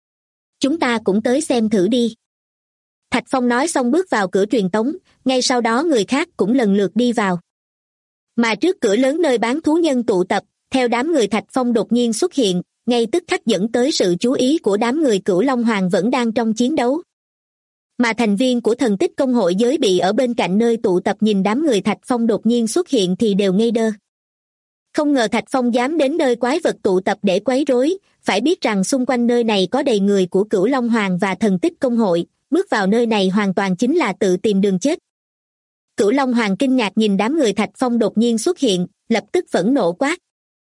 Chúng ta cũng tới xem thử đi. Thạch Phong nói xong bước vào cửa truyền tống, ngay sau đó người khác cũng lần lượt đi vào. Mà trước cửa lớn nơi bán thú nhân tụ tập, theo đám người Thạch Phong đột nhiên xuất hiện, ngay tức khắc dẫn tới sự chú ý của đám người Cửu Long Hoàng vẫn đang trong chiến đấu. Mà thành viên của thần tích công hội giới bị ở bên cạnh nơi tụ tập nhìn đám người Thạch Phong đột nhiên xuất hiện thì đều ngây đơ. Không ngờ Thạch Phong dám đến nơi quái vật tụ tập để quấy rối, phải biết rằng xung quanh nơi này có đầy người của Cửu Long Hoàng và thần tích công hội, bước vào nơi này hoàn toàn chính là tự tìm đường chết. Cửu Long Hoàng kinh ngạc nhìn đám người Thạch Phong đột nhiên xuất hiện, lập tức phẫn nộ quát.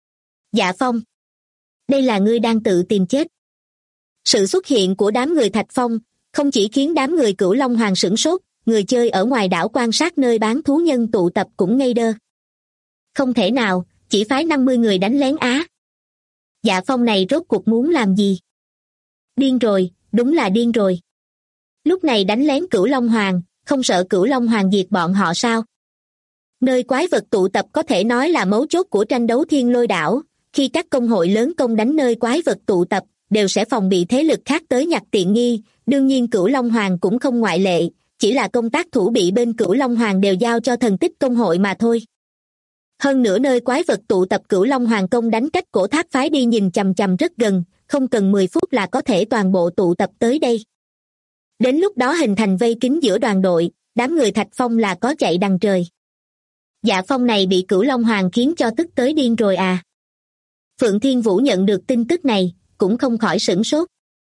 Dạ Phong! Đây là ngươi đang tự tìm chết. Sự xuất hiện của đám người Thạch Phong không chỉ khiến đám người Cửu Long Hoàng sửng sốt, người chơi ở ngoài đảo quan sát nơi bán thú nhân tụ tập cũng ngây đơ. Không thể nào, chỉ phái 50 người đánh lén á. Dạ Phong này rốt cuộc muốn làm gì? Điên rồi, đúng là điên rồi. Lúc này đánh lén Cửu Long Hoàng, không sợ Cửu Long Hoàng diệt bọn họ sao? Nơi quái vật tụ tập có thể nói là mấu chốt của tranh đấu Thiên Lôi đảo. Khi các công hội lớn công đánh nơi quái vật tụ tập, đều sẽ phòng bị thế lực khác tới nhặt tiện nghi. Đương nhiên Cửu Long Hoàng cũng không ngoại lệ, chỉ là công tác thủ bị bên Cửu Long Hoàng đều giao cho thần tích công hội mà thôi. Hơn nữa nơi quái vật tụ tập Cửu Long Hoàng công đánh cách cổ tháp phái đi nhìn chằm chằm rất gần, không cần 10 phút là có thể toàn bộ tụ tập tới đây. Đến lúc đó hình thành vây kín giữa đoàn đội, đám người Thạch Phong là có chạy đằng trời. Dạ Phong này bị Cửu Long Hoàng khiến cho tức tới điên rồi à. Phượng Thiên Vũ nhận được tin tức này, cũng không khỏi sửng sốt.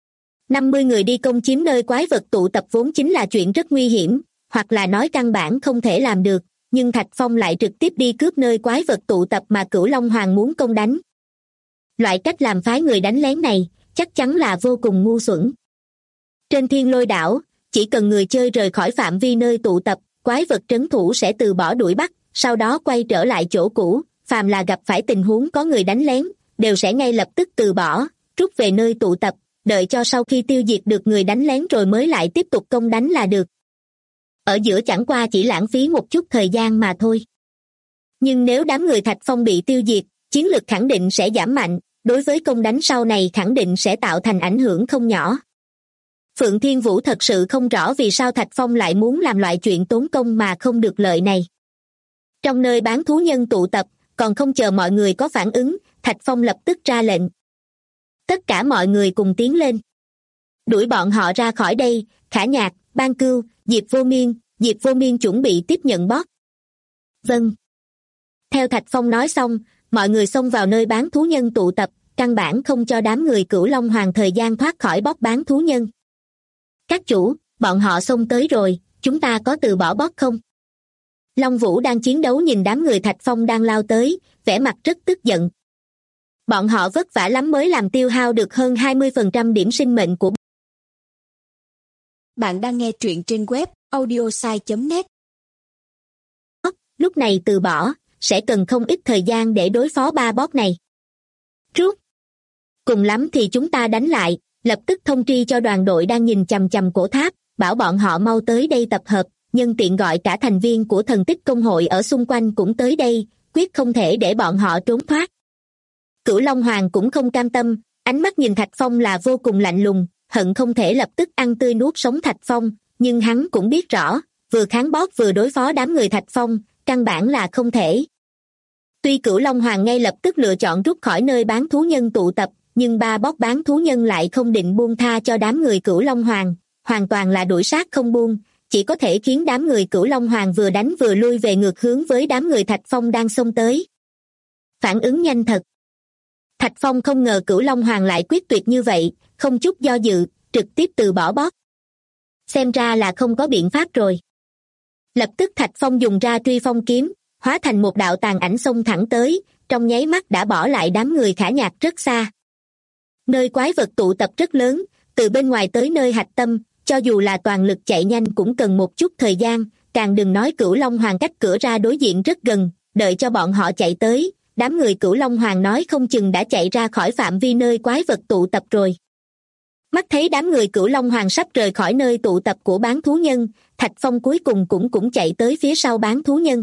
50 người đi công chiếm nơi quái vật tụ tập vốn chính là chuyện rất nguy hiểm, hoặc là nói căn bản không thể làm được, nhưng Thạch Phong lại trực tiếp đi cướp nơi quái vật tụ tập mà Cửu Long Hoàng muốn công đánh. Loại cách làm phái người đánh lén này, chắc chắn là vô cùng ngu xuẩn. Trên Thiên Lôi đảo, chỉ cần người chơi rời khỏi phạm vi nơi tụ tập, quái vật trấn thủ sẽ từ bỏ đuổi bắt, sau đó quay trở lại chỗ cũ, phàm là gặp phải tình huống có người đánh lén, đều sẽ ngay lập tức từ bỏ, rút về nơi tụ tập, đợi cho sau khi tiêu diệt được người đánh lén rồi mới lại tiếp tục công đánh là được. Ở giữa chẳng qua chỉ lãng phí một chút thời gian mà thôi. Nhưng nếu đám người Thạch Phong bị tiêu diệt, chiến lực khẳng định sẽ giảm mạnh, đối với công đánh sau này khẳng định sẽ tạo thành ảnh hưởng không nhỏ. Phượng Thiên Vũ thật sự không rõ vì sao Thạch Phong lại muốn làm loại chuyện tốn công mà không được lợi này. Trong nơi bán thú nhân tụ tập, còn không chờ mọi người có phản ứng, Thạch Phong lập tức ra lệnh. Tất cả mọi người cùng tiến lên. Đuổi bọn họ ra khỏi đây, Khả Nhạc, Ban Cưu, Diệp Vô Miên chuẩn bị tiếp nhận boss. Vâng. Theo Thạch Phong nói xong, mọi người xông vào nơi bán thú nhân tụ tập, căn bản không cho đám người Cửu Long Hoàng thời gian thoát khỏi boss bán thú nhân. Các chủ, bọn họ xông tới rồi, chúng ta có từ bỏ boss không? Long Vũ đang chiến đấu nhìn đám người Thạch Phong đang lao tới, vẻ mặt rất tức giận. Bọn họ vất vả lắm mới làm tiêu hao được hơn 20% điểm sinh mệnh của. Bạn đang nghe truyện trên web audiosai.net. Lúc này từ bỏ, sẽ cần không ít thời gian để đối phó 3 boss này. Rút. Cùng lắm thì chúng ta đánh lại, lập tức thông tri cho đoàn đội đang nhìn chằm chằm cổ tháp, bảo bọn họ mau tới đây tập hợp, nhân tiện gọi cả thành viên của thần tích công hội ở xung quanh cũng tới đây, quyết không thể để bọn họ trốn thoát. Cửu Long Hoàng cũng không cam tâm, ánh mắt nhìn Thạch Phong là vô cùng lạnh lùng, hận không thể lập tức ăn tươi nuốt sống Thạch Phong, nhưng hắn cũng biết rõ, vừa kháng boss vừa đối phó đám người Thạch Phong, căn bản là không thể. Tuy Cửu Long Hoàng ngay lập tức lựa chọn rút khỏi nơi bán thú nhân tụ tập, nhưng 3 boss bán thú nhân lại không định buông tha cho đám người Cửu Long Hoàng, hoàn toàn là đuổi sát không buông, chỉ có thể khiến đám người Cửu Long Hoàng vừa đánh vừa lui về ngược hướng với đám người Thạch Phong đang xông tới. Phản ứng nhanh thật. Thạch Phong không ngờ Cửu Long Hoàng lại quyết tuyệt như vậy, không chút do dự, trực tiếp từ bỏ boss. Xem ra là không có biện pháp rồi. Lập tức Thạch Phong dùng ra Truy Phong kiếm, hóa thành một đạo tàn ảnh xông thẳng tới, trong nháy mắt đã bỏ lại đám người Khả Nhạc rất xa. Nơi quái vật tụ tập rất lớn, từ bên ngoài tới nơi hạch tâm, cho dù là toàn lực chạy nhanh cũng cần một chút thời gian, càng đừng nói Cửu Long Hoàng cách cửa ra đối diện rất gần, đợi cho bọn họ chạy tới, đám người Cửu Long Hoàng nói không chừng đã chạy ra khỏi phạm vi nơi quái vật tụ tập rồi. Mắt thấy đám người Cửu Long Hoàng sắp rời khỏi nơi tụ tập của bán thú nhân, Thạch Phong cuối cùng cũng chạy tới phía sau bán thú nhân.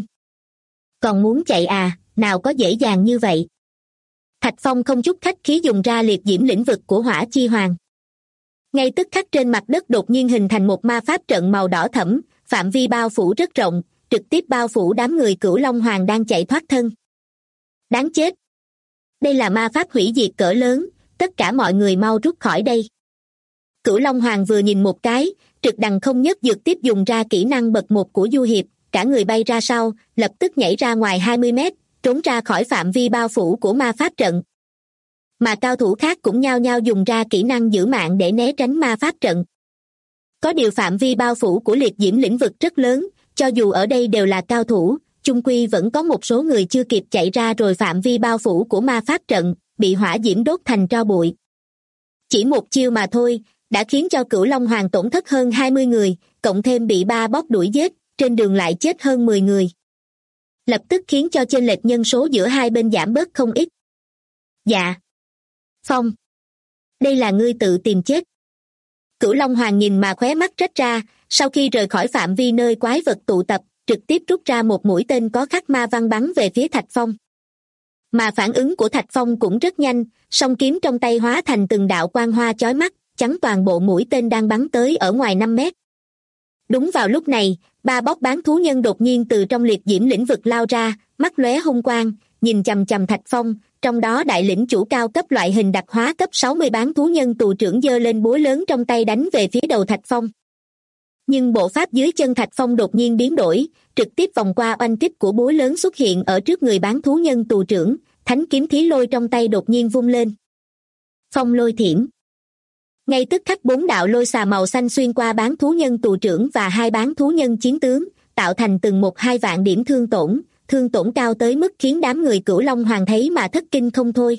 Còn muốn chạy à, nào có dễ dàng như vậy. Thạch Phong không chút khách khí dùng ra liệt diễm lĩnh vực của Hỏa Chi Hoàng. Ngay tức khắc trên mặt đất đột nhiên hình thành một ma pháp trận màu đỏ thẫm, phạm vi bao phủ rất rộng, trực tiếp bao phủ đám người Cửu Long Hoàng đang chạy thoát thân. Đáng chết! Đây là ma pháp hủy diệt cỡ lớn, tất cả mọi người mau rút khỏi đây. Cửu Long Hoàng vừa nhìn một cái, trực đằng không nhất dược tiếp dùng ra kỹ năng bậc 1 của Du Hiệp, cả người bay ra sau, lập tức nhảy ra ngoài 20 mét, trốn ra khỏi phạm vi bao phủ của ma pháp trận. Mà cao thủ khác cũng nhao nhao dùng ra kỹ năng giữ mạng để né tránh ma pháp trận. Có điều phạm vi bao phủ của liệt diễm lĩnh vực rất lớn, cho dù ở đây đều là cao thủ, chung quy vẫn có một số người chưa kịp chạy ra rồi phạm vi bao phủ của ma pháp trận, bị hỏa diễm đốt thành tro bụi. Chỉ một chiêu mà thôi, đã khiến cho Cửu Long Hoàng tổn thất hơn 20 người, cộng thêm bị ba boss đuổi giết, trên đường lại chết hơn 10 người. Lập tức khiến cho chênh lệch nhân số giữa hai bên giảm bớt không ít. Dạ. Phong. Đây là ngươi tự tìm chết. Cửu Long Hoàng nhìn mà khóe mắt rách ra, sau khi rời khỏi phạm vi nơi quái vật tụ tập, trực tiếp rút ra một mũi tên có khắc ma văn bắn về phía Thạch Phong. Mà phản ứng của Thạch Phong cũng rất nhanh, song kiếm trong tay hóa thành từng đạo quang hoa chói mắt, chắn toàn bộ mũi tên đang bắn tới ở ngoài 5 mét. Đúng vào lúc này, ba bóc bán thú nhân đột nhiên từ trong liệt diễm lĩnh vực lao ra, mắt lóe hung quang, nhìn chằm chằm Thạch Phong, trong đó đại lĩnh chủ cao cấp loại hình đặc hóa cấp 60 bán thú nhân tù trưởng giơ lên búa lớn trong tay đánh về phía đầu Thạch Phong. Nhưng bộ pháp dưới chân Thạch Phong đột nhiên biến đổi, trực tiếp vòng qua oanh kích của búa lớn xuất hiện ở trước người bán thú nhân tù trưởng, thánh kiếm thí lôi trong tay đột nhiên vung lên. Phong lôi thiểm. Ngay tức khắc 4 đạo lôi xà màu xanh xuyên qua bán thú nhân tù trưởng và hai bán thú nhân chiến tướng, tạo thành từng 1-2 vạn điểm thương tổn cao tới mức khiến đám người Cửu Long Hoàng thấy mà thất kinh không thôi.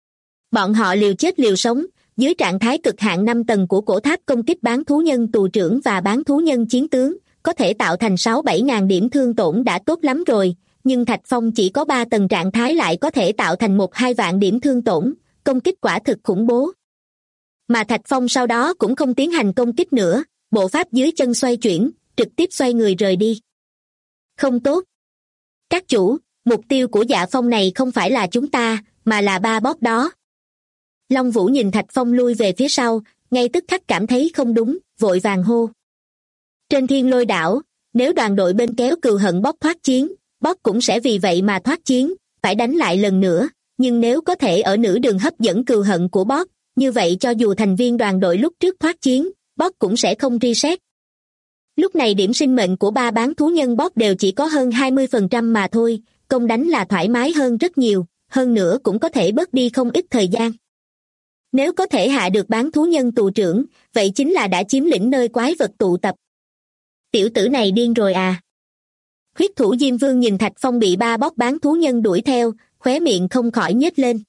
Bọn họ liều chết liều sống, dưới trạng thái cực hạn 5 tầng của cổ tháp công kích bán thú nhân tù trưởng và bán thú nhân chiến tướng, có thể tạo thành 6-7 ngàn điểm thương tổn đã tốt lắm rồi, nhưng Thạch Phong chỉ có 3 tầng trạng thái lại có thể tạo thành 1-2 vạn điểm thương tổn, công kích quả thực khủng bố. Mà Thạch Phong sau đó cũng không tiến hành công kích nữa, bộ pháp dưới chân xoay chuyển, trực tiếp xoay người rời đi. Không tốt. Các chủ, mục tiêu của Dạ Phong này không phải là chúng ta, mà là ba boss đó. Long Vũ nhìn Thạch Phong lui về phía sau, ngay tức khắc cảm thấy không đúng, vội vàng hô. Trên Thiên Lôi đảo, nếu đoàn đội bên kéo Cừu Hận boss thoát chiến, boss cũng sẽ vì vậy mà thoát chiến, phải đánh lại lần nữa, nhưng nếu có thể ở nửa đường hấp dẫn Cừu Hận của boss, như vậy cho dù thành viên đoàn đội lúc trước thoát chiến, boss cũng sẽ không reset. Lúc này điểm sinh mệnh của ba bán thú nhân boss đều chỉ có hơn 20% mà thôi, công đánh là thoải mái hơn rất nhiều, hơn nữa cũng có thể bớt đi không ít thời gian. Nếu có thể hạ được bán thú nhân tù trưởng, vậy chính là đã chiếm lĩnh nơi quái vật tụ tập. Tiểu tử này điên rồi à? Huyết thủ Diêm Vương nhìn Thạch Phong bị ba boss bán thú nhân đuổi theo, khóe miệng không khỏi nhếch lên.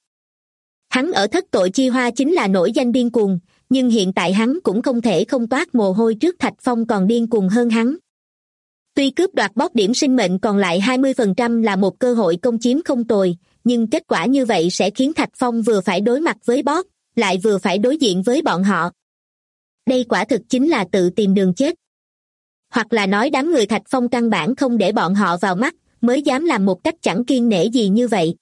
Hắn ở Thất Tội Chi Hoa chính là nổi danh điên cuồng, nhưng hiện tại hắn cũng không thể không toát mồ hôi trước Thạch Phong còn điên cuồng hơn hắn. Tuy cướp đoạt boss điểm sinh mệnh còn lại 20% là một cơ hội công chiếm không tồi, nhưng kết quả như vậy sẽ khiến Thạch Phong vừa phải đối mặt với boss, lại vừa phải đối diện với bọn họ. Đây quả thực chính là tự tìm đường chết. Hoặc là nói đám người Thạch Phong căn bản không để bọn họ vào mắt, mới dám làm một cách chẳng kiêng nể gì như vậy.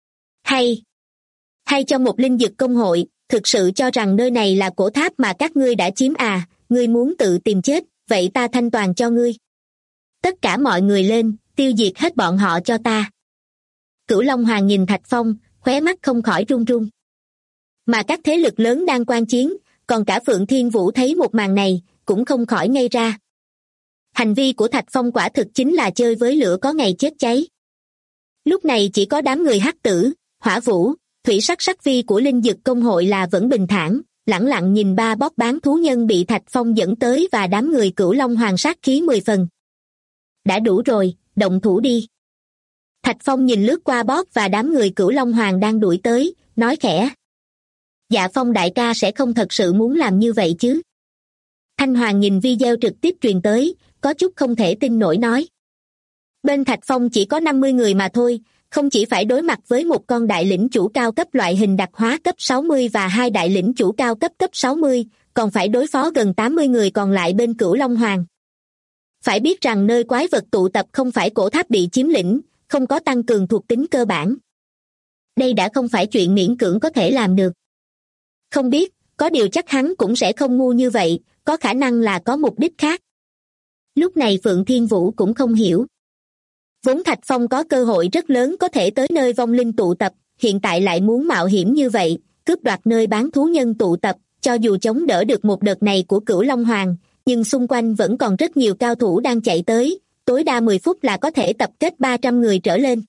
Hay cho một linh dực công hội, thực sự cho rằng nơi này là cổ tháp mà các ngươi đã chiếm à, ngươi muốn tự tìm chết, vậy ta thanh toàn cho ngươi. Tất cả mọi người lên, tiêu diệt hết bọn họ cho ta. Cửu Long Hoàng nhìn Thạch Phong, khóe mắt không khỏi run run. Mà các thế lực lớn đang quan chiến, còn cả Phượng Thiên Vũ thấy một màn này, cũng không khỏi ngây ra. Hành vi của Thạch Phong quả thực chính là chơi với lửa có ngày chết cháy. Lúc này chỉ có đám người Hắc Tử, Hỏa Vũ, Thủy Sắc Vi của linh dực công hội là vẫn bình thản, lẳng lặng nhìn ba boss bán thú nhân bị Thạch Phong dẫn tới và đám người Cửu Long Hoàng sát khí 10 phần. Đã đủ rồi, động thủ đi. Thạch Phong nhìn lướt qua boss và đám người Cửu Long Hoàng đang đuổi tới, nói khẽ. Dạ Phong đại ca sẽ không thật sự muốn làm như vậy chứ? Thanh Hoàng nhìn video trực tiếp truyền tới, có chút không thể tin nổi nói. Bên Thạch Phong chỉ có 50 người mà thôi, không chỉ phải đối mặt với một con đại lĩnh chủ cao cấp loại hình đặc hóa cấp 60 và hai đại lĩnh chủ cao cấp cấp 60, còn phải đối phó gần 80 người còn lại bên Cửu Long Hoàng. Phải biết rằng nơi quái vật tụ tập không phải cổ tháp bị chiếm lĩnh, không có tăng cường thuộc tính cơ bản. Đây đã không phải chuyện miễn cưỡng có thể làm được. Không biết, có điều chắc hắn cũng sẽ không ngu như vậy, có khả năng là có mục đích khác. Lúc này Phượng Thiên Vũ cũng không hiểu. Vốn Thạch Phong có cơ hội rất lớn có thể tới nơi vong linh tụ tập, hiện tại lại muốn mạo hiểm như vậy, cướp đoạt nơi bán thú nhân tụ tập, cho dù chống đỡ được một đợt này của Cửu Long Hoàng, nhưng xung quanh vẫn còn rất nhiều cao thủ đang chạy tới, tối đa 10 phút là có thể tập kết 300 người trở lên.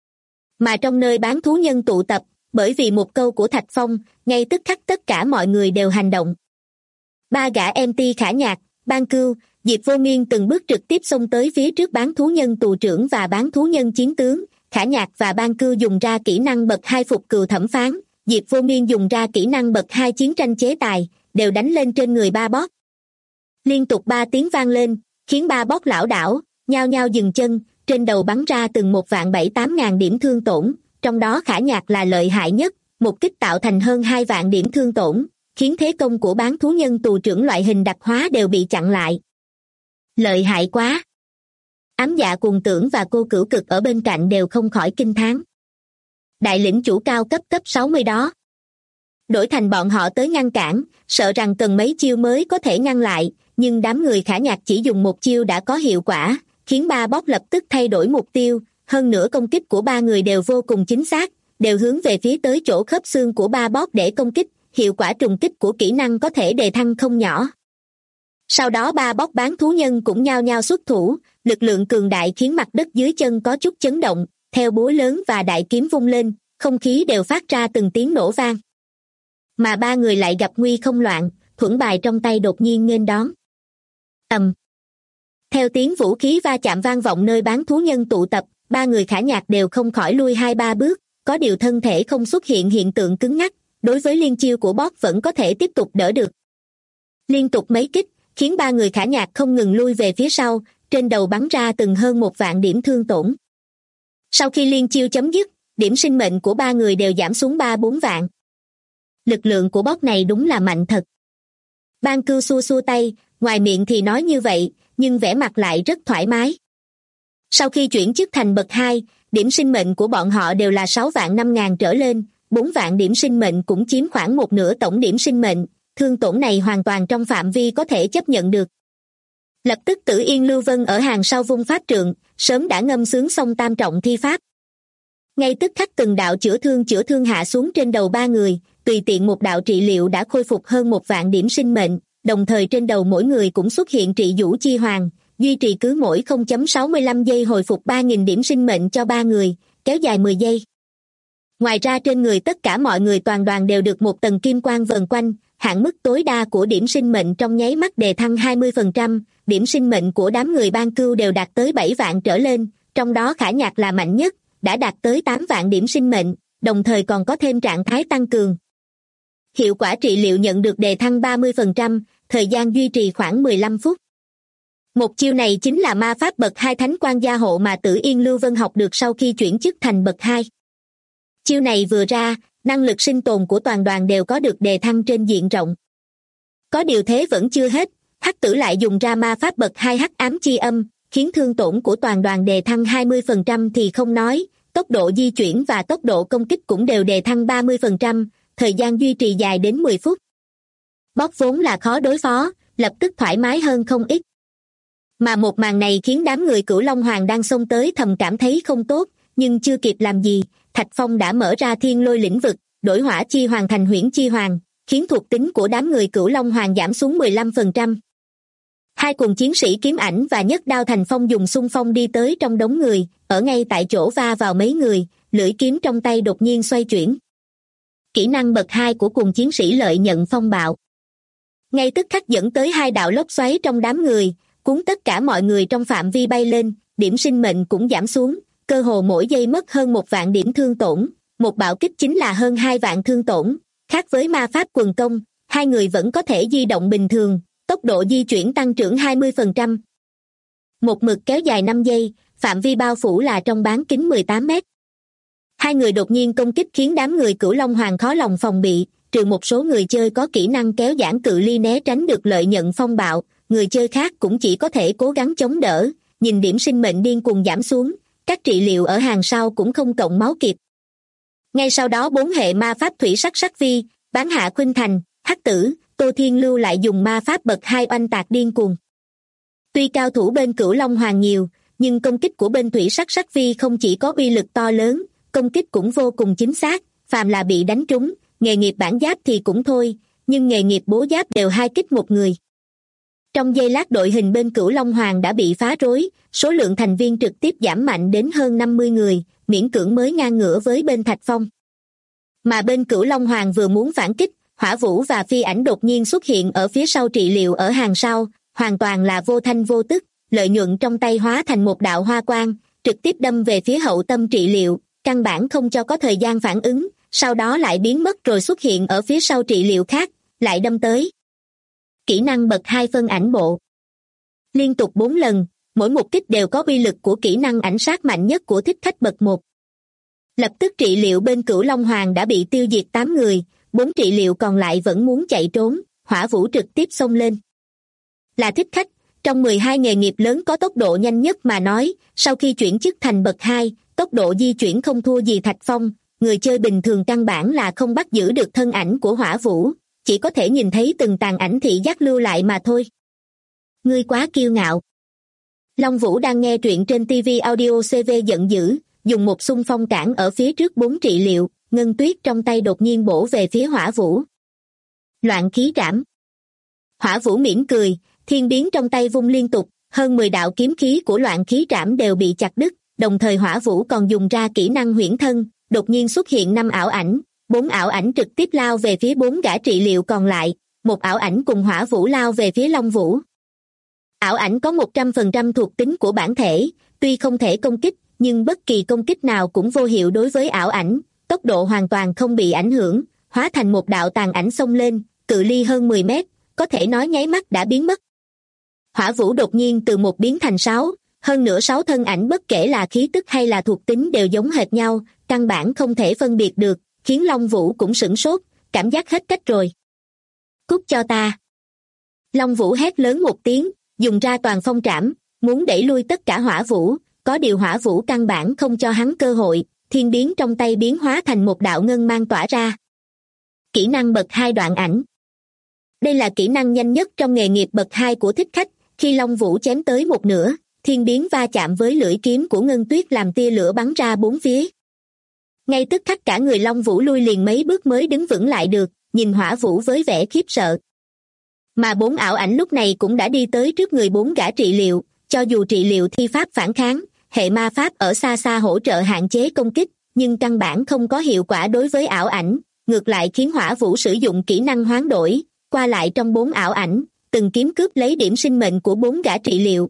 Mà trong nơi bán thú nhân tụ tập, bởi vì một câu của Thạch Phong, ngay tức khắc tất cả mọi người đều hành động. Ba gã MT Khả Nhạc, Ban Cưu, Diệp Vô Miên từng bước trực tiếp xông tới phía trước bán thú nhân tù trưởng và bán thú nhân chiến tướng. Khả Nhạc và Ban Cưu dùng ra kỹ năng bậc 2 phục cừu thẩm phán, Diệp Vô Miên dùng ra kỹ năng bậc 2 chiến tranh chế tài, đều đánh lên trên người ba bóp. Liên tục 3 tiếng vang lên, khiến ba bóp lảo đảo, nhao nhao dừng chân, trên đầu bắn ra từng một vạn 7-8 ngàn điểm thương tổn, trong đó Khả Nhạc là lợi hại nhất, một kích tạo thành hơn 2 vạn điểm thương tổn, khiến thế công của bán thú nhân tù trưởng loại hình đặc hóa đều bị chặn lại. Lợi hại quá! Ám Dạ Cuồng Tưởng và Cô Cửu Cực ở bên cạnh đều không khỏi kinh thán. Đại lĩnh chủ cao cấp 60 đó. Đổi thành bọn họ tới ngăn cản, sợ rằng cần mấy chiêu mới có thể ngăn lại, nhưng đám người Khả Nhạc chỉ dùng một chiêu đã có hiệu quả, khiến ba bóp lập tức thay đổi mục tiêu, hơn nữa công kích của ba người đều vô cùng chính xác, đều hướng về phía tới chỗ khớp xương của ba bóp để công kích, hiệu quả trùng kích của kỹ năng có thể đề thăng không nhỏ. Sau đó ba bóp bán thú nhân cũng nhao nhao xuất thủ, lực lượng cường đại khiến mặt đất dưới chân có chút chấn động, theo búa lớn và đại kiếm vung lên, không khí đều phát ra từng tiếng nổ vang. Mà ba người lại gặp nguy không loạn, thuẫn bài trong tay đột nhiên nghênh đón. Theo tiếng vũ khí va chạm vang vọng nơi bán thú nhân tụ tập, ba người Khả Nhạc đều không khỏi lui 2-3 bước, có điều thân thể không xuất hiện hiện tượng cứng ngắc, đối với liên chiêu của bóp vẫn có thể tiếp tục đỡ được. Liên tục mấy kích, khiến ba người Khả Nhạc không ngừng lui về phía sau, trên đầu bắn ra từng hơn 1 vạn điểm thương tổn. Sau khi liên chiêu chấm dứt, điểm sinh mệnh của ba người đều giảm xuống 3-4 vạn. Lực lượng của bóp này đúng là mạnh thật. Ban Cưu xua xua tay, ngoài miệng thì nói như vậy, nhưng vẻ mặt lại rất thoải mái. Sau khi chuyển chức thành bậc 2, điểm sinh mệnh của bọn họ đều là 6 vạn 5 ngàn trở lên, 4 vạn điểm sinh mệnh cũng chiếm khoảng một nửa tổng điểm sinh mệnh, thương tổn này hoàn toàn trong phạm vi có thể chấp nhận được. Lập tức Tử Yên Lưu Vân ở hàng sau vung pháp trượng, sớm đã ngâm sướng xong tam trọng thi pháp. Ngay tức khắc từng đạo chữa thương hạ xuống trên đầu ba người, tùy tiện một đạo trị liệu đã khôi phục hơn 1 vạn điểm sinh mệnh, đồng thời trên đầu mỗi người cũng xuất hiện trị vũ chi hoàng, duy trì cứ mỗi 0.65 giây hồi phục 3.000 điểm sinh mệnh cho ba người, kéo dài 10 giây. Ngoài ra trên người tất cả mọi người toàn đoàn đều được một tầng kim quang vờn quanh, hạn mức tối đa của điểm sinh mệnh trong nháy mắt đề thăng 20%, điểm sinh mệnh của đám người Ban Cưu đều đạt tới 7 vạn trở lên, trong đó Khả Nhạc là mạnh nhất, đã đạt tới 8 vạn điểm sinh mệnh, đồng thời còn có thêm trạng thái tăng cường. Hiệu quả trị liệu nhận được đề thăng 30%, thời gian duy trì khoảng 15 phút. Một chiêu này chính là ma pháp bậc 2 Thánh Quang Gia Hộ mà Tử Yên Lưu Vân học được sau khi chuyển chức thành bậc 2. Chiêu này vừa ra, năng lực sinh tồn của toàn đoàn đều có được đề thăng trên diện rộng. Có điều thế vẫn chưa hết, Hắc Tử lại dùng ra ma pháp bậc 2 Hắc Ám Chi Âm, khiến thương tổn của toàn đoàn đề thăng 20% thì không nói, tốc độ di chuyển và tốc độ công kích cũng đều đề thăng 30%, thời gian duy trì dài đến 10 phút. Bóp vốn là khó đối phó, lập tức thoải mái hơn không ít. Mà một màn này khiến đám người Cửu Long Hoàng đang xông tới thầm cảm thấy không tốt, nhưng chưa kịp làm gì, Thạch Phong đã mở ra Thiên Lôi lĩnh vực, đổi Hỏa Chi Hoàng thành Huyễn Chi Hoàng, khiến thuộc tính của đám người Cửu Long Hoàng giảm xuống 15%. Hai cùng chiến sĩ Kiếm Ảnh và Nhất Đao Thành Phong dùng xung phong đi tới trong đống người, ở ngay tại chỗ va vào mấy người, lưỡi kiếm trong tay đột nhiên xoay chuyển. Kỹ năng bậc 2 của cùng chiến sĩ Lợi Nhận Phong Bạo. Ngay tức khắc dẫn tới 2 đạo lốc xoáy trong đám người, cuốn tất cả mọi người trong phạm vi bay lên, điểm sinh mệnh cũng giảm xuống, cơ hồ mỗi giây mất hơn 1 vạn điểm thương tổn, một bạo kích chính là hơn 2 vạn thương tổn, khác với ma pháp quần công, hai người vẫn có thể di động bình thường, tốc độ di chuyển tăng trưởng 20%. Một mực kéo dài 5 giây, phạm vi bao phủ là trong bán kính 18 mét. Hai người đột nhiên công kích khiến đám người Cửu Long Hoàng khó lòng phòng bị, trừ một số người chơi có kỹ năng kéo giãn cự ly né tránh được Lợi Nhận Phong Bạo, người chơi khác cũng chỉ có thể cố gắng chống đỡ, nhìn điểm sinh mệnh điên cuồng giảm xuống, các trị liệu ở hàng sau cũng không cộng máu kịp. Ngay sau đó 4 hệ ma pháp thủy sắc sắc vi, Bán Hạ Khuynh Thành, Hắc Tử, Tô Thiên Lưu lại dùng ma pháp bậc 2 oanh tạc điên cuồng. Tuy cao thủ bên Cửu Long Hoàng nhiều, nhưng công kích của bên thủy sắc sắc vi không chỉ có uy lực to lớn, công kích cũng vô cùng chính xác, phàm là bị đánh trúng, nghề nghiệp bản giáp thì cũng thôi, nhưng nghề nghiệp bố giáp đều 2 kích một người. Trong giây lát đội hình bên Cửu Long Hoàng đã bị phá rối, số lượng thành viên trực tiếp giảm mạnh đến hơn 50 người, miễn cưỡng mới ngang ngửa với bên Thạch Phong. Mà bên Cửu Long Hoàng vừa muốn phản kích, Hỏa Vũ và Phi Ảnh đột nhiên xuất hiện ở phía sau trị liệu ở hàng sau, hoàn toàn là vô thanh vô tức, lợi nhuận trong tay hóa thành một đạo hoa quang, trực tiếp đâm về phía hậu tâm trị liệu, căn bản không cho có thời gian phản ứng, sau đó lại biến mất rồi xuất hiện ở phía sau trị liệu khác, lại đâm tới. Kỹ năng bậc 2 phân ảnh bộ. Liên tục 4 lần, mỗi một kích đều có uy lực của kỹ năng ảnh sát mạnh nhất của thích khách bậc 1. Lập tức trị liệu bên Cửu Long Hoàng đã bị tiêu diệt 8 người, 4 trị liệu còn lại vẫn muốn chạy trốn, Hỏa Vũ trực tiếp xông lên. Là thích khách, trong 12 nghề nghiệp lớn có tốc độ nhanh nhất mà nói, sau khi chuyển chức thành bậc 2, tốc độ di chuyển không thua gì Thạch Phong, người chơi bình thường căn bản là không bắt giữ được thân ảnh của Hỏa Vũ, chỉ có thể nhìn thấy từng tàn ảnh thị giác lưu lại mà thôi. Ngươi quá kiêu ngạo. Long Vũ đang nghe truyện trên TV Audio CV giận dữ, dùng một xung phong cản ở phía trước 4 trị liệu, ngân tuyết trong tay đột nhiên bổ về phía Hỏa Vũ. Loạn khí trảm. Hỏa Vũ mỉm cười, thiên biến trong tay vung liên tục, hơn 10 đạo kiếm khí của loạn khí trảm đều bị chặt đứt, đồng thời Hỏa Vũ còn dùng ra kỹ năng huyễn thân, đột nhiên xuất hiện 5 ảo ảnh, 4 ảo ảnh trực tiếp lao về phía 4 gã trị liệu còn lại, một ảo ảnh cùng Hỏa Vũ lao về phía Long Vũ. Ảo ảnh có 100% thuộc tính của bản thể, tuy không thể công kích, nhưng bất kỳ công kích nào cũng vô hiệu đối với ảo ảnh, tốc độ hoàn toàn không bị ảnh hưởng, hóa thành một đạo tàn ảnh xông lên, cự ly hơn 10 mét, có thể nói nháy mắt đã biến mất. Hỏa Vũ đột nhiên từ 1 biến thành 6, hơn nữa 6 thân ảnh bất kể là khí tức hay là thuộc tính đều giống hệt nhau, căn bản không thể phân biệt được, khiến Long Vũ cũng sửng sốt, cảm giác hết cách rồi. Cút cho ta. Long Vũ hét lớn một tiếng, dùng ra toàn phong trảm, muốn đẩy lui tất cả Hỏa Vũ, có điều Hỏa Vũ căn bản không cho hắn cơ hội, thiên biến trong tay biến hóa thành một đạo ngân mang tỏa ra. Kỹ năng bậc 2 đoạn ảnh. Đây là kỹ năng nhanh nhất trong nghề nghiệp bậc 2 của thích khách, khi Long Vũ chém tới một nửa, thiên biến va chạm với lưỡi kiếm của ngân tuyết làm tia lửa bắn ra 4 phía. Ngay tức khắc cả người Long Vũ lui liền mấy bước mới đứng vững lại được, nhìn Hỏa Vũ với vẻ khiếp sợ. Mà 4 ảo ảnh lúc này cũng đã đi tới trước người 4 gã trị liệu, cho dù trị liệu thi pháp phản kháng, hệ ma pháp ở xa xa hỗ trợ hạn chế công kích, nhưng căn bản không có hiệu quả đối với ảo ảnh, ngược lại khiến Hỏa Vũ sử dụng kỹ năng hoán đổi, qua lại trong 4 ảo ảnh, từng kiếm cướp lấy điểm sinh mệnh của 4 gã trị liệu.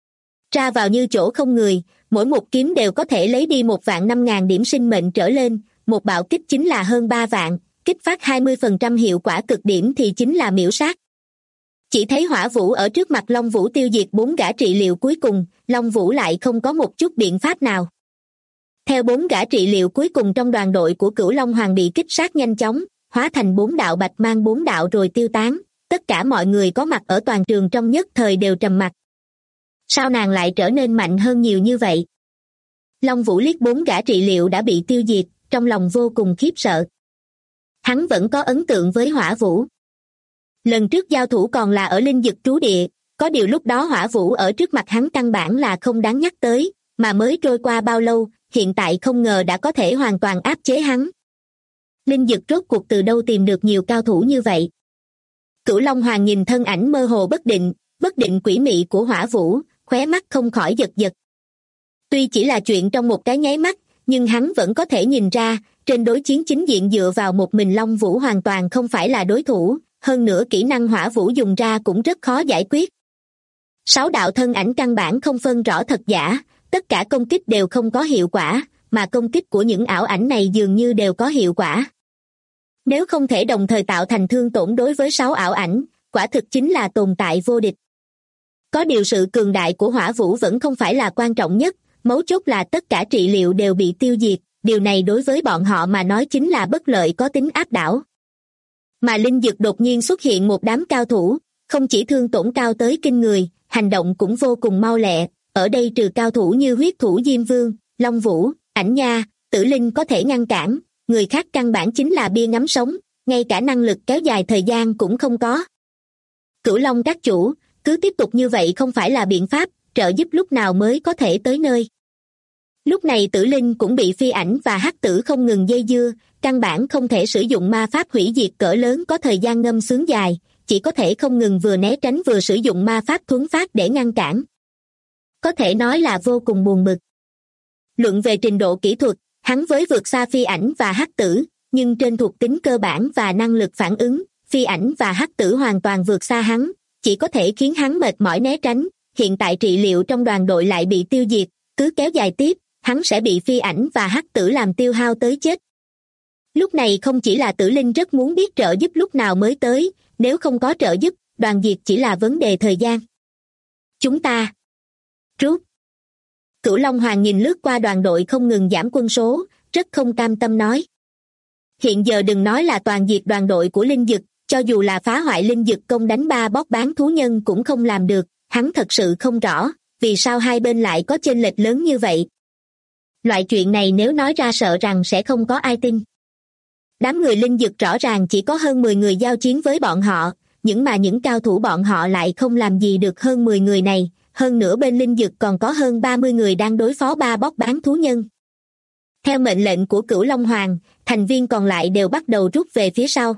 Ra vào như chỗ không người, mỗi một kiếm đều có thể lấy đi 1.500.000 điểm sinh mệnh trở lên, một bạo kích chính là hơn 3 vạn, kích phát 20% hiệu quả cực điểm thì chính là miểu sát. Chỉ thấy Hỏa Vũ ở trước mặt Long Vũ tiêu diệt 4 gã trị liệu cuối cùng, Long Vũ lại không có một chút biện pháp nào. Theo 4 gã trị liệu cuối cùng trong đoàn đội của Cửu Long Hoàng bị kích sát nhanh chóng, hóa thành 4 đạo bạch mang 4 đạo rồi tiêu tán, tất cả mọi người có mặt ở toàn trường trong nhất thời đều trầm mặc. Sao nàng lại trở nên mạnh hơn nhiều như vậy? Long Vũ liếc 4 gã trị liệu đã bị tiêu diệt, trong lòng vô cùng khiếp sợ. Hắn vẫn có ấn tượng với Hỏa Vũ. Lần trước giao thủ còn là ở Linh Dực trú địa, có điều lúc đó Hỏa Vũ ở trước mặt hắn căn bản là không đáng nhắc tới, mà mới trôi qua bao lâu, hiện tại không ngờ đã có thể hoàn toàn áp chế hắn. Linh Dực rốt cuộc từ đâu tìm được nhiều cao thủ như vậy? Cửu Long Hoàng nhìn thân ảnh mơ hồ bất định quỷ mị của Hỏa Vũ, khóe mắt không khỏi giật giật. Tuy chỉ là chuyện trong một cái nháy mắt, nhưng hắn vẫn có thể nhìn ra, trên đối chiến chính diện dựa vào một mình Long Vũ hoàn toàn không phải là đối thủ, hơn nữa kỹ năng Hỏa Vũ dùng ra cũng rất khó giải quyết. 6 đạo thân ảnh căn bản không phân rõ thật giả, tất cả công kích đều không có hiệu quả, mà công kích của những ảo ảnh này dường như đều có hiệu quả. Nếu không thể đồng thời tạo thành thương tổn đối với 6 ảo ảnh, quả thực chính là tồn tại vô địch. Có điều sự cường đại của Hỏa Vũ vẫn không phải là quan trọng nhất, mấu chốt là tất cả trị liệu đều bị tiêu diệt, điều này đối với bọn họ mà nói chính là bất lợi có tính áp đảo. Mà Linh Dực đột nhiên xuất hiện một đám cao thủ, không chỉ thương tổn cao tới kinh người, hành động cũng vô cùng mau lẹ, ở đây trừ cao thủ như huyết thủ Diêm Vương, Long Vũ, Ảnh Nha, Tử Linh có thể ngăn cản, người khác căn bản chính là bia ngắm sống, ngay cả năng lực kéo dài thời gian cũng không có. Cửu Long các chủ, cứ tiếp tục như vậy không phải là biện pháp, trợ giúp lúc nào mới có thể tới nơi. Lúc này Tử Linh cũng bị Phi Ảnh và Hắc Tử không ngừng dây dưa, căn bản không thể sử dụng ma pháp hủy diệt cỡ lớn có thời gian ngâm sướng dài, chỉ có thể không ngừng vừa né tránh vừa sử dụng ma pháp thuấn phát để ngăn cản. Có thể nói là vô cùng buồn bực. Luận về trình độ kỹ thuật, hắn với vượt xa Phi Ảnh và Hắc Tử, nhưng trên thuộc tính cơ bản và năng lực phản ứng, Phi Ảnh và Hắc Tử hoàn toàn vượt xa hắn, chỉ có thể khiến hắn mệt mỏi né tránh. Hiện tại trị liệu trong đoàn đội lại bị tiêu diệt, cứ kéo dài tiếp, hắn sẽ bị Phi Ảnh và Hắc Tử làm tiêu hao tới chết. Lúc này không chỉ là Tử Linh rất muốn biết trợ giúp lúc nào mới tới, nếu không có trợ giúp, đoàn diệt chỉ là vấn đề thời gian. Chúng ta rút. Cửu Long Hoàng nhìn lướt qua đoàn đội không ngừng giảm quân số, rất không cam tâm nói. Hiện giờ đừng nói là toàn diệt đoàn đội của Linh Dực, cho dù là phá hoại Linh Dực công đánh ba boss bán thú nhân cũng không làm được, hắn thật sự không rõ, vì sao hai bên lại có chênh lệch lớn như vậy. Loại chuyện này nếu nói ra sợ rằng sẽ không có ai tin. Đám người Linh Dực rõ ràng chỉ có hơn 10 người giao chiến với bọn họ, những cao thủ bọn họ lại không làm gì được hơn 10 người này, hơn nữa bên Linh Dực còn có hơn 30 người đang đối phó ba boss bán thú nhân. Theo mệnh lệnh của Cửu Long Hoàng, thành viên còn lại đều bắt đầu rút về phía sau.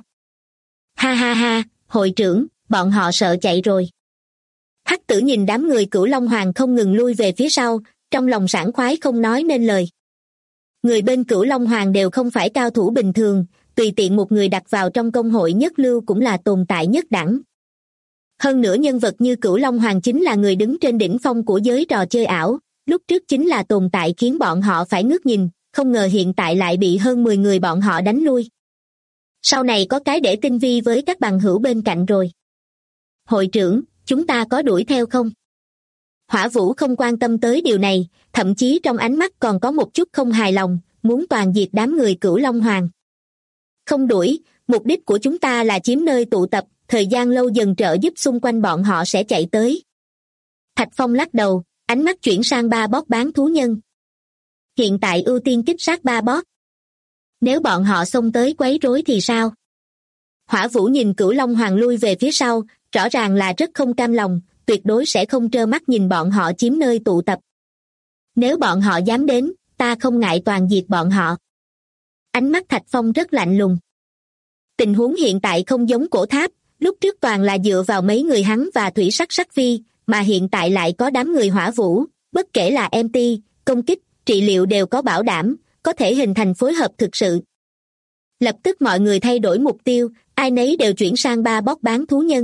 Ha ha ha, hội trưởng, bọn họ sợ chạy rồi. Hắc Tử nhìn đám người Cửu Long Hoàng không ngừng lui về phía sau, trong lòng sảng khoái không nói nên lời. Người bên Cửu Long Hoàng đều không phải cao thủ bình thường, tùy tiện một người đặt vào trong công hội nhất lưu cũng là tồn tại nhất đẳng. Hơn nữa nhân vật như Cửu Long Hoàng chính là người đứng trên đỉnh phong của giới trò chơi ảo, lúc trước chính là tồn tại khiến bọn họ phải ngước nhìn, không ngờ hiện tại lại bị hơn 10 người bọn họ đánh lui. Sau này có cái để tinh vi với các bằng hữu bên cạnh rồi. Hội trưởng, chúng ta có đuổi theo không? Hỏa Vũ không quan tâm tới điều này, thậm chí trong ánh mắt còn có một chút không hài lòng, muốn toàn diệt đám người Cửu Long Hoàng. Không đuổi, mục đích của chúng ta là chiếm nơi tụ tập, thời gian lâu dần trợ giúp xung quanh bọn họ sẽ chạy tới. Thạch Phong lắc đầu, ánh mắt chuyển sang ba boss bán thú nhân. Hiện tại ưu tiên kích sát ba boss. Nếu bọn họ xông tới quấy rối thì sao? Hỏa Vũ nhìn Cửu Long Hoàng lui về phía sau, rõ ràng là rất không cam lòng, tuyệt đối sẽ không trơ mắt nhìn bọn họ chiếm nơi tụ tập. Nếu bọn họ dám đến, ta không ngại toàn diệt bọn họ. Ánh mắt Thạch Phong rất lạnh lùng. Tình huống hiện tại không giống Cổ Tháp, lúc trước toàn là dựa vào mấy người hắn và Thủy Sắc Sắc Phi, mà hiện tại lại có đám người Hỏa Vũ, bất kể là MT, công kích, trị liệu đều có bảo đảm, có thể hình thành phối hợp thực sự. Lập tức mọi người thay đổi mục tiêu, ai nấy đều chuyển sang ba boss bán thú nhân.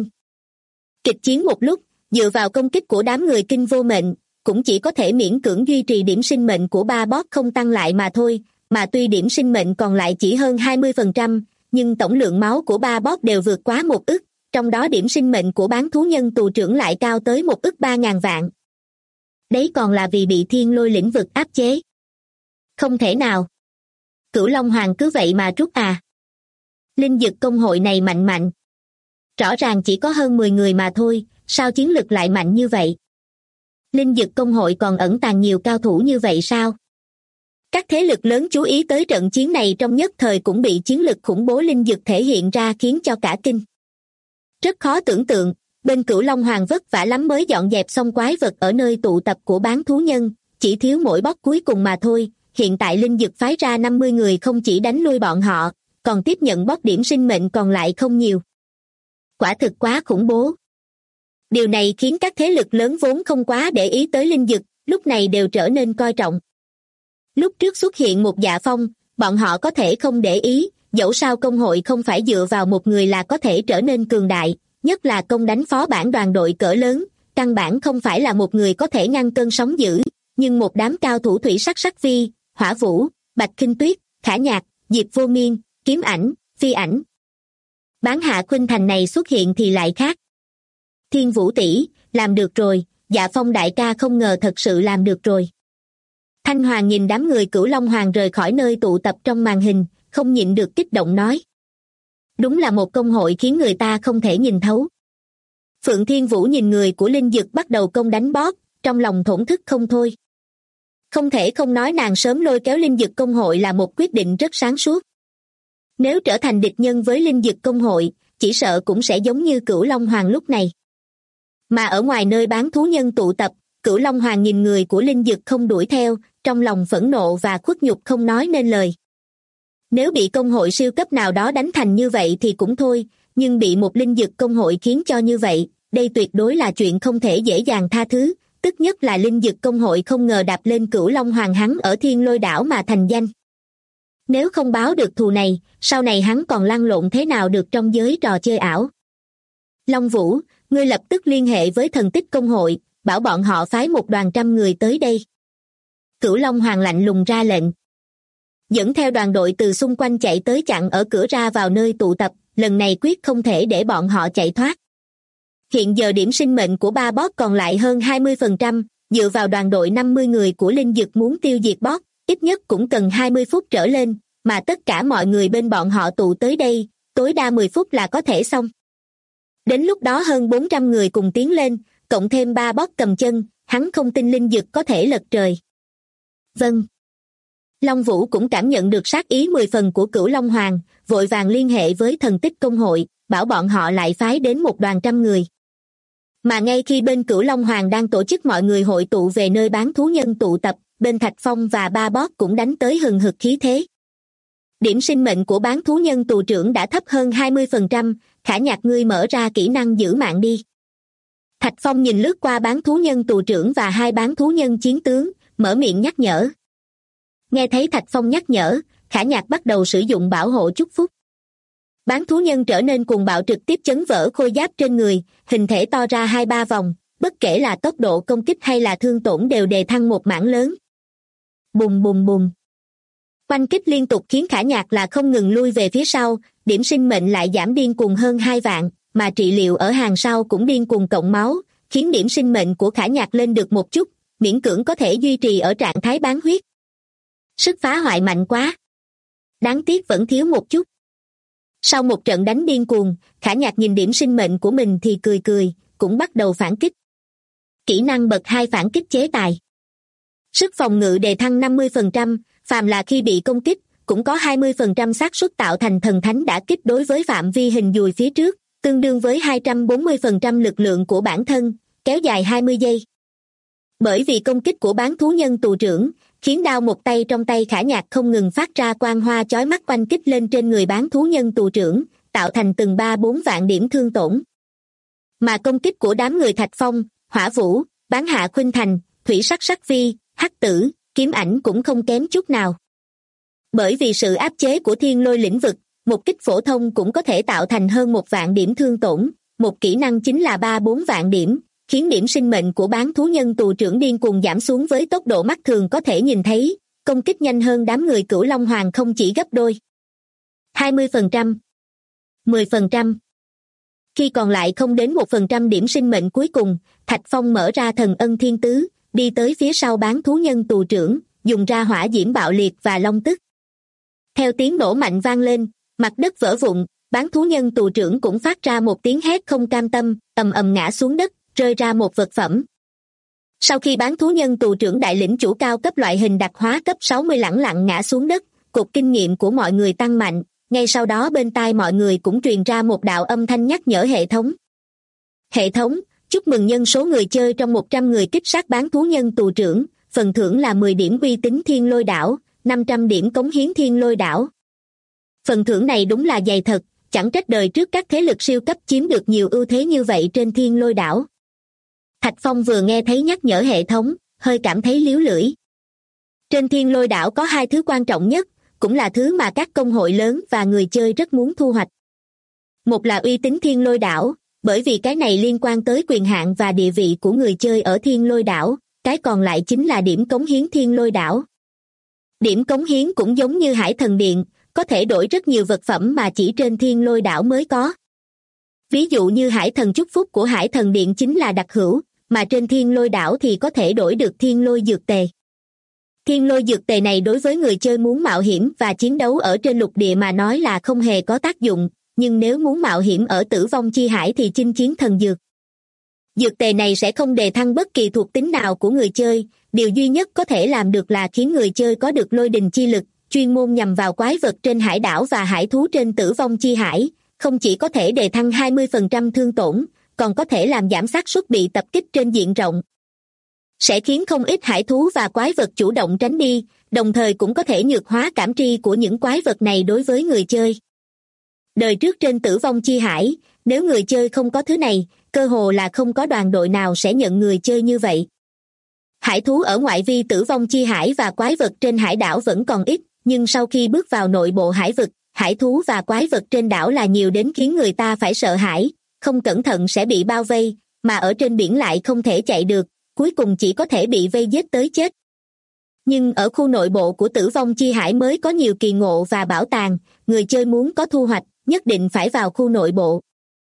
Kịch chiến một lúc, dựa vào công kích của đám người Kinh Vô Mệnh, cũng chỉ có thể miễn cưỡng duy trì điểm sinh mệnh của ba boss không tăng lại mà thôi, mà tuy điểm sinh mệnh còn lại chỉ hơn 20%, nhưng tổng lượng máu của ba boss đều vượt quá 1 ức, trong đó điểm sinh mệnh của bán thú nhân tù trưởng lại cao tới 1 ức 3.000 vạn. Đấy còn là vì bị Thiên Lôi lĩnh vực áp chế. Không thể nào. Cửu Long Hoàng cứ vậy mà rút à? Linh Dực công hội này mạnh. Rõ ràng chỉ có hơn 10 người mà thôi, sao chiến lực lại mạnh như vậy? Linh Dực công hội còn ẩn tàng nhiều cao thủ như vậy sao? Các thế lực lớn chú ý tới trận chiến này trong nhất thời cũng bị chiến lực khủng bố Linh Dực thể hiện ra khiến cho cả kinh. Rất khó tưởng tượng, bên Cửu Long Hoàng vất vả lắm mới dọn dẹp xong quái vật ở nơi tụ tập của bán thú nhân, chỉ thiếu mỗi boss cuối cùng mà thôi, hiện tại Linh Dực phái ra 50 người không chỉ đánh lui bọn họ, còn tiếp nhận boss điểm sinh mệnh còn lại không nhiều. Quả thực quá khủng bố. Điều này khiến các thế lực lớn vốn không quá để ý tới Linh Dực, lúc này đều trở nên coi trọng. Lúc trước xuất hiện một Dạ Phong, bọn họ có thể không để ý, dẫu sao công hội không phải dựa vào một người là có thể trở nên cường đại, nhất là công đánh phó bản đoàn đội cỡ lớn, căn bản không phải là một người có thể ngăn cơn sóng dữ, nhưng một đám cao thủ Thủy Sắc Sắc Phi, Hỏa Vũ, Bạch Khinh Tuyết, Khả Nhạc, Diệp Vô Miên, Kiếm Ảnh, Phi Ảnh. Bán Hạ Khuynh Thành này xuất hiện thì lại khác. Thiên Vũ tỷ, làm được rồi, Dạ Phong đại ca không ngờ thật sự làm được rồi. Thanh Hoàng nhìn đám người Cửu Long Hoàng rời khỏi nơi tụ tập trong màn hình, không nhịn được kích động nói. Đúng là một công hội khiến người ta không thể nhìn thấu. Phượng Thiên Vũ nhìn người của Linh Dực bắt đầu công đánh boss, trong lòng thổn thức không thôi. Không thể không nói nàng sớm lôi kéo Linh Dực công hội là một quyết định rất sáng suốt. Nếu trở thành địch nhân với Linh Dực công hội, chỉ sợ cũng sẽ giống như Cửu Long Hoàng lúc này. Mà ở ngoài nơi bán thú nhân tụ tập, Cửu Long Hoàng nhìn người của Linh Dực không đuổi theo, trong lòng phẫn nộ và khuất nhục không nói nên lời. Nếu bị công hội siêu cấp nào đó đánh thành như vậy thì cũng thôi, nhưng bị một Linh Dực công hội khiến cho như vậy, đây tuyệt đối là chuyện không thể dễ dàng tha thứ, tức nhất là Linh Dực công hội không ngờ đạp lên Cửu Long Hoàng hắn ở Thiên Lôi đảo mà thành danh. Nếu không báo được thù này, sau này hắn còn lăn lộn thế nào được trong giới trò chơi ảo. Long Vũ, ngươi lập tức liên hệ với Thần Tích công hội, bảo bọn họ phái một đoàn 100 người tới đây. Cửu Long Hoàng lạnh lùng ra lệnh. Dẫn theo đoàn đội từ xung quanh chạy tới chặn ở cửa ra vào nơi tụ tập, lần này quyết không thể để bọn họ chạy thoát. Hiện giờ điểm sinh mệnh của ba boss còn lại hơn 20%, dựa vào đoàn đội 50 người của Linh Dực muốn tiêu diệt boss, ít nhất cũng cần 20 phút trở lên, mà tất cả mọi người bên bọn họ tụ tới đây, tối đa 10 phút là có thể xong. Đến lúc đó hơn 400 người cùng tiến lên, cộng thêm 3 boss cầm chân, hắn không tin Linh Dực có thể lật trời. Vâng. Long Vũ cũng cảm nhận được sát ý 10 phần của Cửu Long Hoàng, vội vàng liên hệ với thần tích công hội, bảo bọn họ lại phái đến một đoàn 100 người. Mà ngay khi bên Cửu Long Hoàng đang tổ chức mọi người hội tụ về nơi bán thú nhân tụ tập, bên Thạch Phong và ba boss cũng đánh tới hừng hực khí thế. Điểm sinh mệnh của bán thú nhân tù trưởng đã thấp hơn 20%, Khả Nhạc ngươi mở ra kỹ năng giữ mạng đi. Thạch Phong nhìn lướt qua bán thú nhân tù trưởng và 2 bán thú nhân chiến tướng, mở miệng nhắc nhở. Nghe thấy Thạch Phong nhắc nhở, Khả Nhạc bắt đầu sử dụng bảo hộ chúc phúc. Bán thú nhân trở nên cuồng bạo trực tiếp chấn vỡ khôi giáp trên người, hình thể to ra 2-3 vòng, bất kể là tốc độ công kích hay là thương tổn đều đề thăng một mảng lớn. Bùng bùng bùng. Oanh kích liên tục khiến Khả Nhạc là không ngừng lui về phía sau, điểm sinh mệnh lại giảm điên cuồng hơn 2 vạn, mà trị liệu ở hàng sau cũng điên cuồng cộng máu, khiến điểm sinh mệnh của Khả Nhạc lên được một chút, miễn cưỡng có thể duy trì ở trạng thái bán huyết. Sức phá hoại mạnh quá. Đáng tiếc vẫn thiếu một chút. Sau một trận đánh điên cuồng, Khả Nhạc nhìn điểm sinh mệnh của mình thì cười cười, cũng bắt đầu phản kích. Kỹ năng bậc 2 phản kích chế tài. Sức phòng ngự đề thăng 50%, phàm là khi bị công kích, cũng có 20% xác suất tạo thành thần thánh đả kích đối với phạm vi hình dùi phía trước, tương đương với 240% lực lượng của bản thân, kéo dài 20 giây. Bởi vì công kích của bán thú nhân tù trưởng, khiến đao một tay trong tay Khả Nhạc không ngừng phát ra quang hoa chói mắt oanh kích lên trên người bán thú nhân tù trưởng, tạo thành từng 3-4 vạn điểm thương tổn. Mà công kích của đám người Thạch Phong, Hỏa Vũ, Bán Hạ Khuynh Thành, Thủy Sắc Sắc Vi, Hắc Tử, Kiếm Ảnh cũng không kém chút nào. Bởi vì sự áp chế của thiên lôi lĩnh vực, một kích phổ thông cũng có thể tạo thành hơn 1 vạn điểm thương tổn, một kỹ năng chính là 3-4 vạn điểm, khiến điểm sinh mệnh của bán thú nhân tù trưởng điên cuồng giảm xuống với tốc độ mắt thường có thể nhìn thấy, công kích nhanh hơn đám người Cửu Long Hoàng không chỉ gấp đôi. 20%, 10%. Khi còn lại không đến 1% điểm sinh mệnh cuối cùng, Thạch Phong mở ra thần ân thiên tứ, đi tới phía sau bán thú nhân tù trưởng, dùng ra hỏa diễm bạo liệt và long tức. Theo tiếng nổ mạnh vang lên, mặt đất vỡ vụn, bán thú nhân tù trưởng cũng phát ra một tiếng hét không cam tâm, ầm ầm ngã xuống đất, rơi ra một vật phẩm. Sau khi bán thú nhân tù trưởng đại lĩnh chủ cao cấp loại hình đặc hóa cấp 60 lẳng lặng ngã xuống đất, cột kinh nghiệm của mọi người tăng mạnh, ngay sau đó bên tai mọi người cũng truyền ra một đạo âm thanh nhắc nhở hệ thống. Hệ thống, chúc mừng nhân số người chơi trong 100 người kích sát bán thú nhân tù trưởng, phần thưởng là 10 điểm uy tín thiên lôi đảo, 500 điểm cống hiến thiên lôi đảo. Phần thưởng này đúng là dày thật, chẳng trách đời trước các thế lực siêu cấp chiếm được nhiều ưu thế như vậy trên thiên lôi đảo. Thạch Phong vừa nghe thấy nhắc nhở hệ thống, hơi cảm thấy líu lưỡi. Trên thiên lôi đảo có 2 thứ quan trọng nhất, cũng là thứ mà các công hội lớn và người chơi rất muốn thu hoạch. Một là uy tín thiên lôi đảo, bởi vì cái này liên quan tới quyền hạn và địa vị của người chơi ở thiên lôi đảo, cái còn lại chính là điểm cống hiến thiên lôi đảo. Điểm cống hiến cũng giống như Hải Thần Điện, có thể đổi rất nhiều vật phẩm mà chỉ trên thiên lôi đảo mới có. Ví dụ như Hải Thần chúc phúc của Hải Thần Điện chính là đặc hữu, mà trên thiên lôi đảo thì có thể đổi được thiên lôi dược tề. Thiên lôi dược tề này đối với người chơi muốn mạo hiểm và chiến đấu ở trên lục địa mà nói là không hề có tác dụng, nhưng nếu muốn mạo hiểm ở Tử Vong Chi Hải thì chinh chiến thần dược. Dược tề này sẽ không đề thăng bất kỳ thuộc tính nào của người chơi, điều duy nhất có thể làm được là khiến người chơi có được lôi đình chi lực, chuyên môn nhằm vào quái vật trên hải đảo và hải thú trên Tử Vong Chi Hải, không chỉ có thể đề thăng 20% thương tổn, còn có thể làm giảm xác suất bị tập kích trên diện rộng. Sẽ khiến không ít hải thú và quái vật chủ động tránh đi, đồng thời cũng có thể nhược hóa cảm tri của những quái vật này đối với người chơi. Đời trước trên Tử Vong Chi Hải, nếu người chơi không có thứ này, cơ hồ là không có đoàn đội nào sẽ nhận người chơi như vậy. Hải thú ở ngoại vi Tử Vong Chi Hải và quái vật trên hải đảo vẫn còn ít, nhưng sau khi bước vào nội bộ hải vực, hải thú và quái vật trên đảo là nhiều đến khiến người ta phải sợ hãi, không cẩn thận sẽ bị bao vây, mà ở trên biển lại không thể chạy được, cuối cùng chỉ có thể bị vây giết tới chết. Nhưng ở khu nội bộ của Tử Vong Chi Hải mới có nhiều kỳ ngộ và bảo tàng, người chơi muốn có thu hoạch, nhất định phải vào khu nội bộ.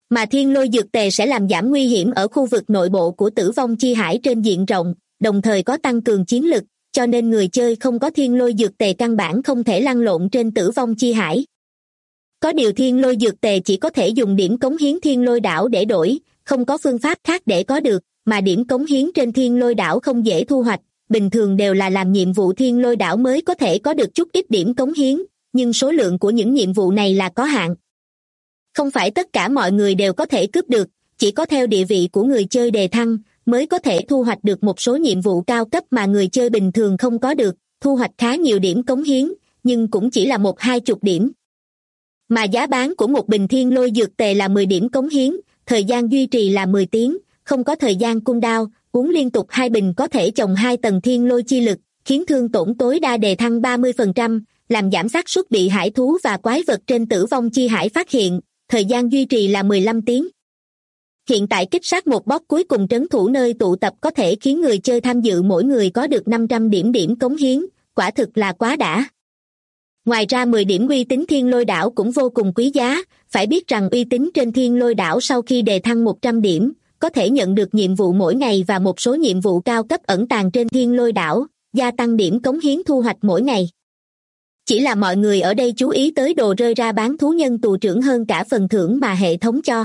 Mà thiên lôi dược tề sẽ làm giảm nguy hiểm ở khu vực nội bộ của tử vong chi hải trên diện rộng, đồng thời có tăng cường chiến lực, cho nên người chơi không có thiên lôi dược tề căn bản không thể lăn lộn trên tử vong chi hải. Có điều thiên lôi dược tề chỉ có thể dùng điểm cống hiến thiên lôi đảo để đổi, không có phương pháp khác để có được, mà điểm cống hiến trên thiên lôi đảo không dễ thu hoạch, bình thường đều là làm nhiệm vụ thiên lôi đảo mới có thể có được chút ít điểm cống hiến, nhưng số lượng của những nhiệm vụ này là có hạn. Không phải tất cả mọi người đều có thể cướp được, chỉ có theo địa vị của người chơi đề thăng, mới có thể thu hoạch được một số nhiệm vụ cao cấp mà người chơi bình thường không có được, thu hoạch khá nhiều điểm cống hiến, nhưng cũng chỉ là 1-20 điểm. Mà giá bán của một bình thiên lôi dược tề là 10 điểm cống hiến, thời gian duy trì là 10 tiếng, không có thời gian cooldown, uống liên tục 2 bình có thể trồng 2 tầng thiên lôi chi lực, khiến thương tổn tối đa đề thăng 30%, làm giảm xác suất bị hải thú và quái vật trên tử vong chi hải phát hiện, thời gian duy trì là 15 tiếng. Hiện tại kích sát một boss cuối cùng trấn thủ nơi tụ tập có thể khiến người chơi tham dự mỗi người có được 500 điểm cống hiến, quả thực là quá đã. Ngoài ra 10 điểm uy tín thiên lôi đảo cũng vô cùng quý giá, phải biết rằng uy tín trên thiên lôi đảo sau khi đề thăng 100 điểm, có thể nhận được nhiệm vụ mỗi ngày và một số nhiệm vụ cao cấp ẩn tàng trên thiên lôi đảo, gia tăng điểm cống hiến thu hoạch mỗi ngày. Chỉ là mọi người ở đây chú ý tới đồ rơi ra bán thú nhân tù trưởng hơn cả phần thưởng mà hệ thống cho.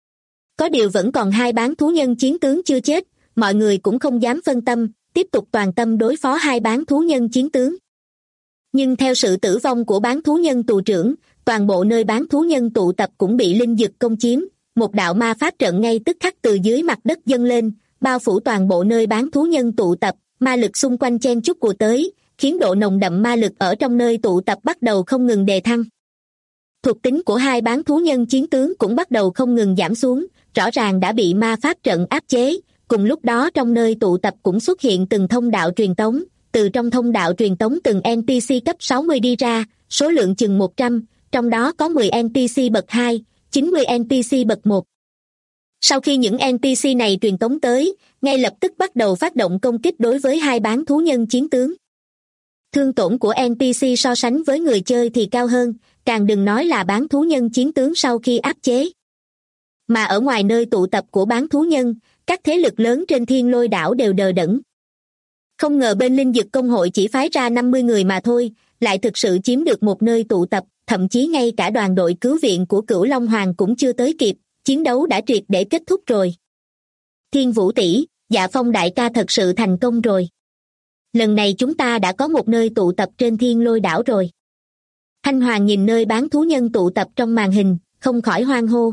Có điều vẫn còn 2 bán thú nhân chiến tướng chưa chết, mọi người cũng không dám phân tâm, tiếp tục toàn tâm đối phó 2 bán thú nhân chiến tướng. Nhưng theo sự tử vong của bán thú nhân tù trưởng, toàn bộ nơi bán thú nhân tụ tập cũng bị linh dực công chiếm, một đạo ma pháp trận ngay tức khắc từ dưới mặt đất dâng lên, bao phủ toàn bộ nơi bán thú nhân tụ tập, ma lực xung quanh chen chúc của tới, khiến độ nồng đậm ma lực ở trong nơi tụ tập bắt đầu không ngừng đề thăng. Thuộc tính của 2 bán thú nhân chiến tướng cũng bắt đầu không ngừng giảm xuống, rõ ràng đã bị ma pháp trận áp chế, cùng lúc đó trong nơi tụ tập cũng xuất hiện từng thông đạo truyền tống, từ trong thông đạo truyền tống từng NPC cấp 60 đi ra, số lượng chừng 100, trong đó có 10 NPC bậc 2, 90 NPC bậc 1. Sau khi những NPC này truyền tống tới, ngay lập tức bắt đầu phát động công kích đối với 2 bán thú nhân chiến tướng. Thương tổn của NPC so sánh với người chơi thì cao hơn, càng đừng nói là bán thú nhân chiến tướng sau khi áp chế. Mà ở ngoài nơi tụ tập của bán thú nhân, các thế lực lớn trên thiên lôi đảo đều đờ đẫn. Không ngờ bên linh dực công hội chỉ phái ra 50 người mà thôi, lại thực sự chiếm được một nơi tụ tập, thậm chí ngay cả đoàn đội cứu viện của Cửu Long Hoàng cũng chưa tới kịp, chiến đấu đã triệt để kết thúc rồi. Thiên Vũ tỷ, Dạ Phong đại ca thật sự thành công rồi. Lần này chúng ta đã có một nơi tụ tập trên thiên lôi đảo rồi. Thanh Hoàng nhìn nơi bán thú nhân tụ tập trong màn hình, không khỏi hoan hô.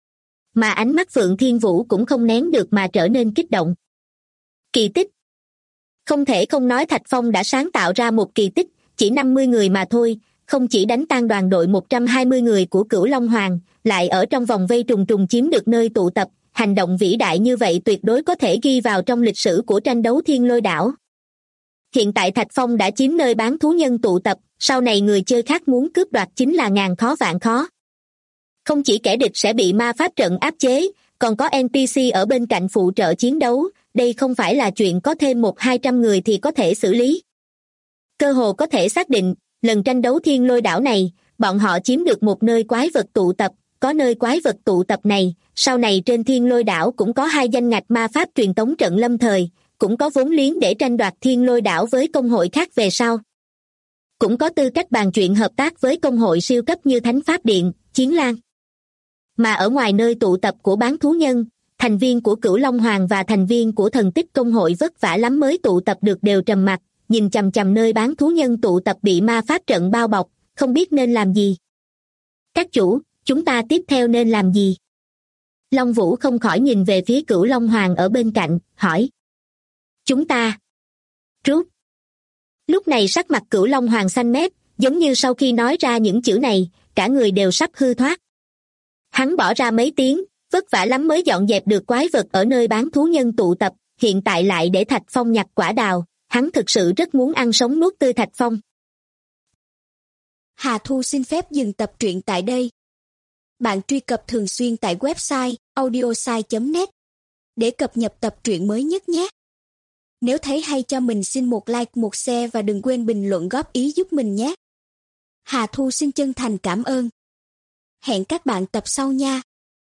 Mà ánh mắt Phượng Thiên Vũ cũng không nén được mà trở nên kích động. Kỳ tích. Không thể không nói Thạch Phong đã sáng tạo ra một kỳ tích, chỉ 50 người mà thôi, không chỉ đánh tan đoàn đội 120 người của Cửu Long Hoàng, lại ở trong vòng vây trùng trùng chiếm được nơi tụ tập, hành động vĩ đại như vậy tuyệt đối có thể ghi vào trong lịch sử của tranh đấu thiên lôi đảo. Hiện tại Thạch Phong đã chiếm nơi bán thú nhân tụ tập, sau này người chơi khác muốn cướp đoạt chính là ngàn khó vạn khó. Không chỉ kẻ địch sẽ bị ma pháp trận áp chế, còn có NPC ở bên cạnh phụ trợ chiến đấu, đây không phải là chuyện có thêm 100-200 người thì có thể xử lý. Cơ hồ có thể xác định, lần tranh đấu thiên lôi đảo này, bọn họ chiếm được một nơi quái vật tụ tập, có nơi quái vật tụ tập này, sau này trên thiên lôi đảo cũng có 2 danh ngạch ma pháp truyền tống trận lâm thời, cũng có vốn liếng để tranh đoạt thiên lôi đảo với công hội khác về sau. Cũng có tư cách bàn chuyện hợp tác với công hội siêu cấp như Thánh Pháp Điện, Chiến Lan. Mà ở ngoài nơi tụ tập của bán thú nhân, thành viên của Cửu Long Hoàng và thành viên của thần tích công hội vất vả lắm mới tụ tập được đều trầm mặc, nhìn chằm chằm nơi bán thú nhân tụ tập bị ma pháp trận bao bọc, không biết nên làm gì. Các chủ, chúng ta tiếp theo nên làm gì? Long Vũ không khỏi nhìn về phía Cửu Long Hoàng ở bên cạnh, hỏi. Chúng ta rút. Lúc này sắc mặt Cửu Long Hoàng xanh mét, giống như sau khi nói ra những chữ này, cả người đều sắp hư thoát. Hắn bỏ ra mấy tiếng, vất vả lắm mới dọn dẹp được quái vật ở nơi bán thú nhân tụ tập, hiện tại lại để Thạch Phong nhặt quả đào, hắn thực sự rất muốn ăn sống nuốt tươi Thạch Phong. Hà Thu xin phép dừng tập truyện tại đây. Bạn truy cập thường xuyên tại website audiosai.net để cập nhật tập truyện mới nhất nhé. Nếu thấy hay cho mình xin một like, một share và đừng quên bình luận góp ý giúp mình nhé. Hà Thu xin chân thành cảm ơn. Hẹn các bạn tập sau nha.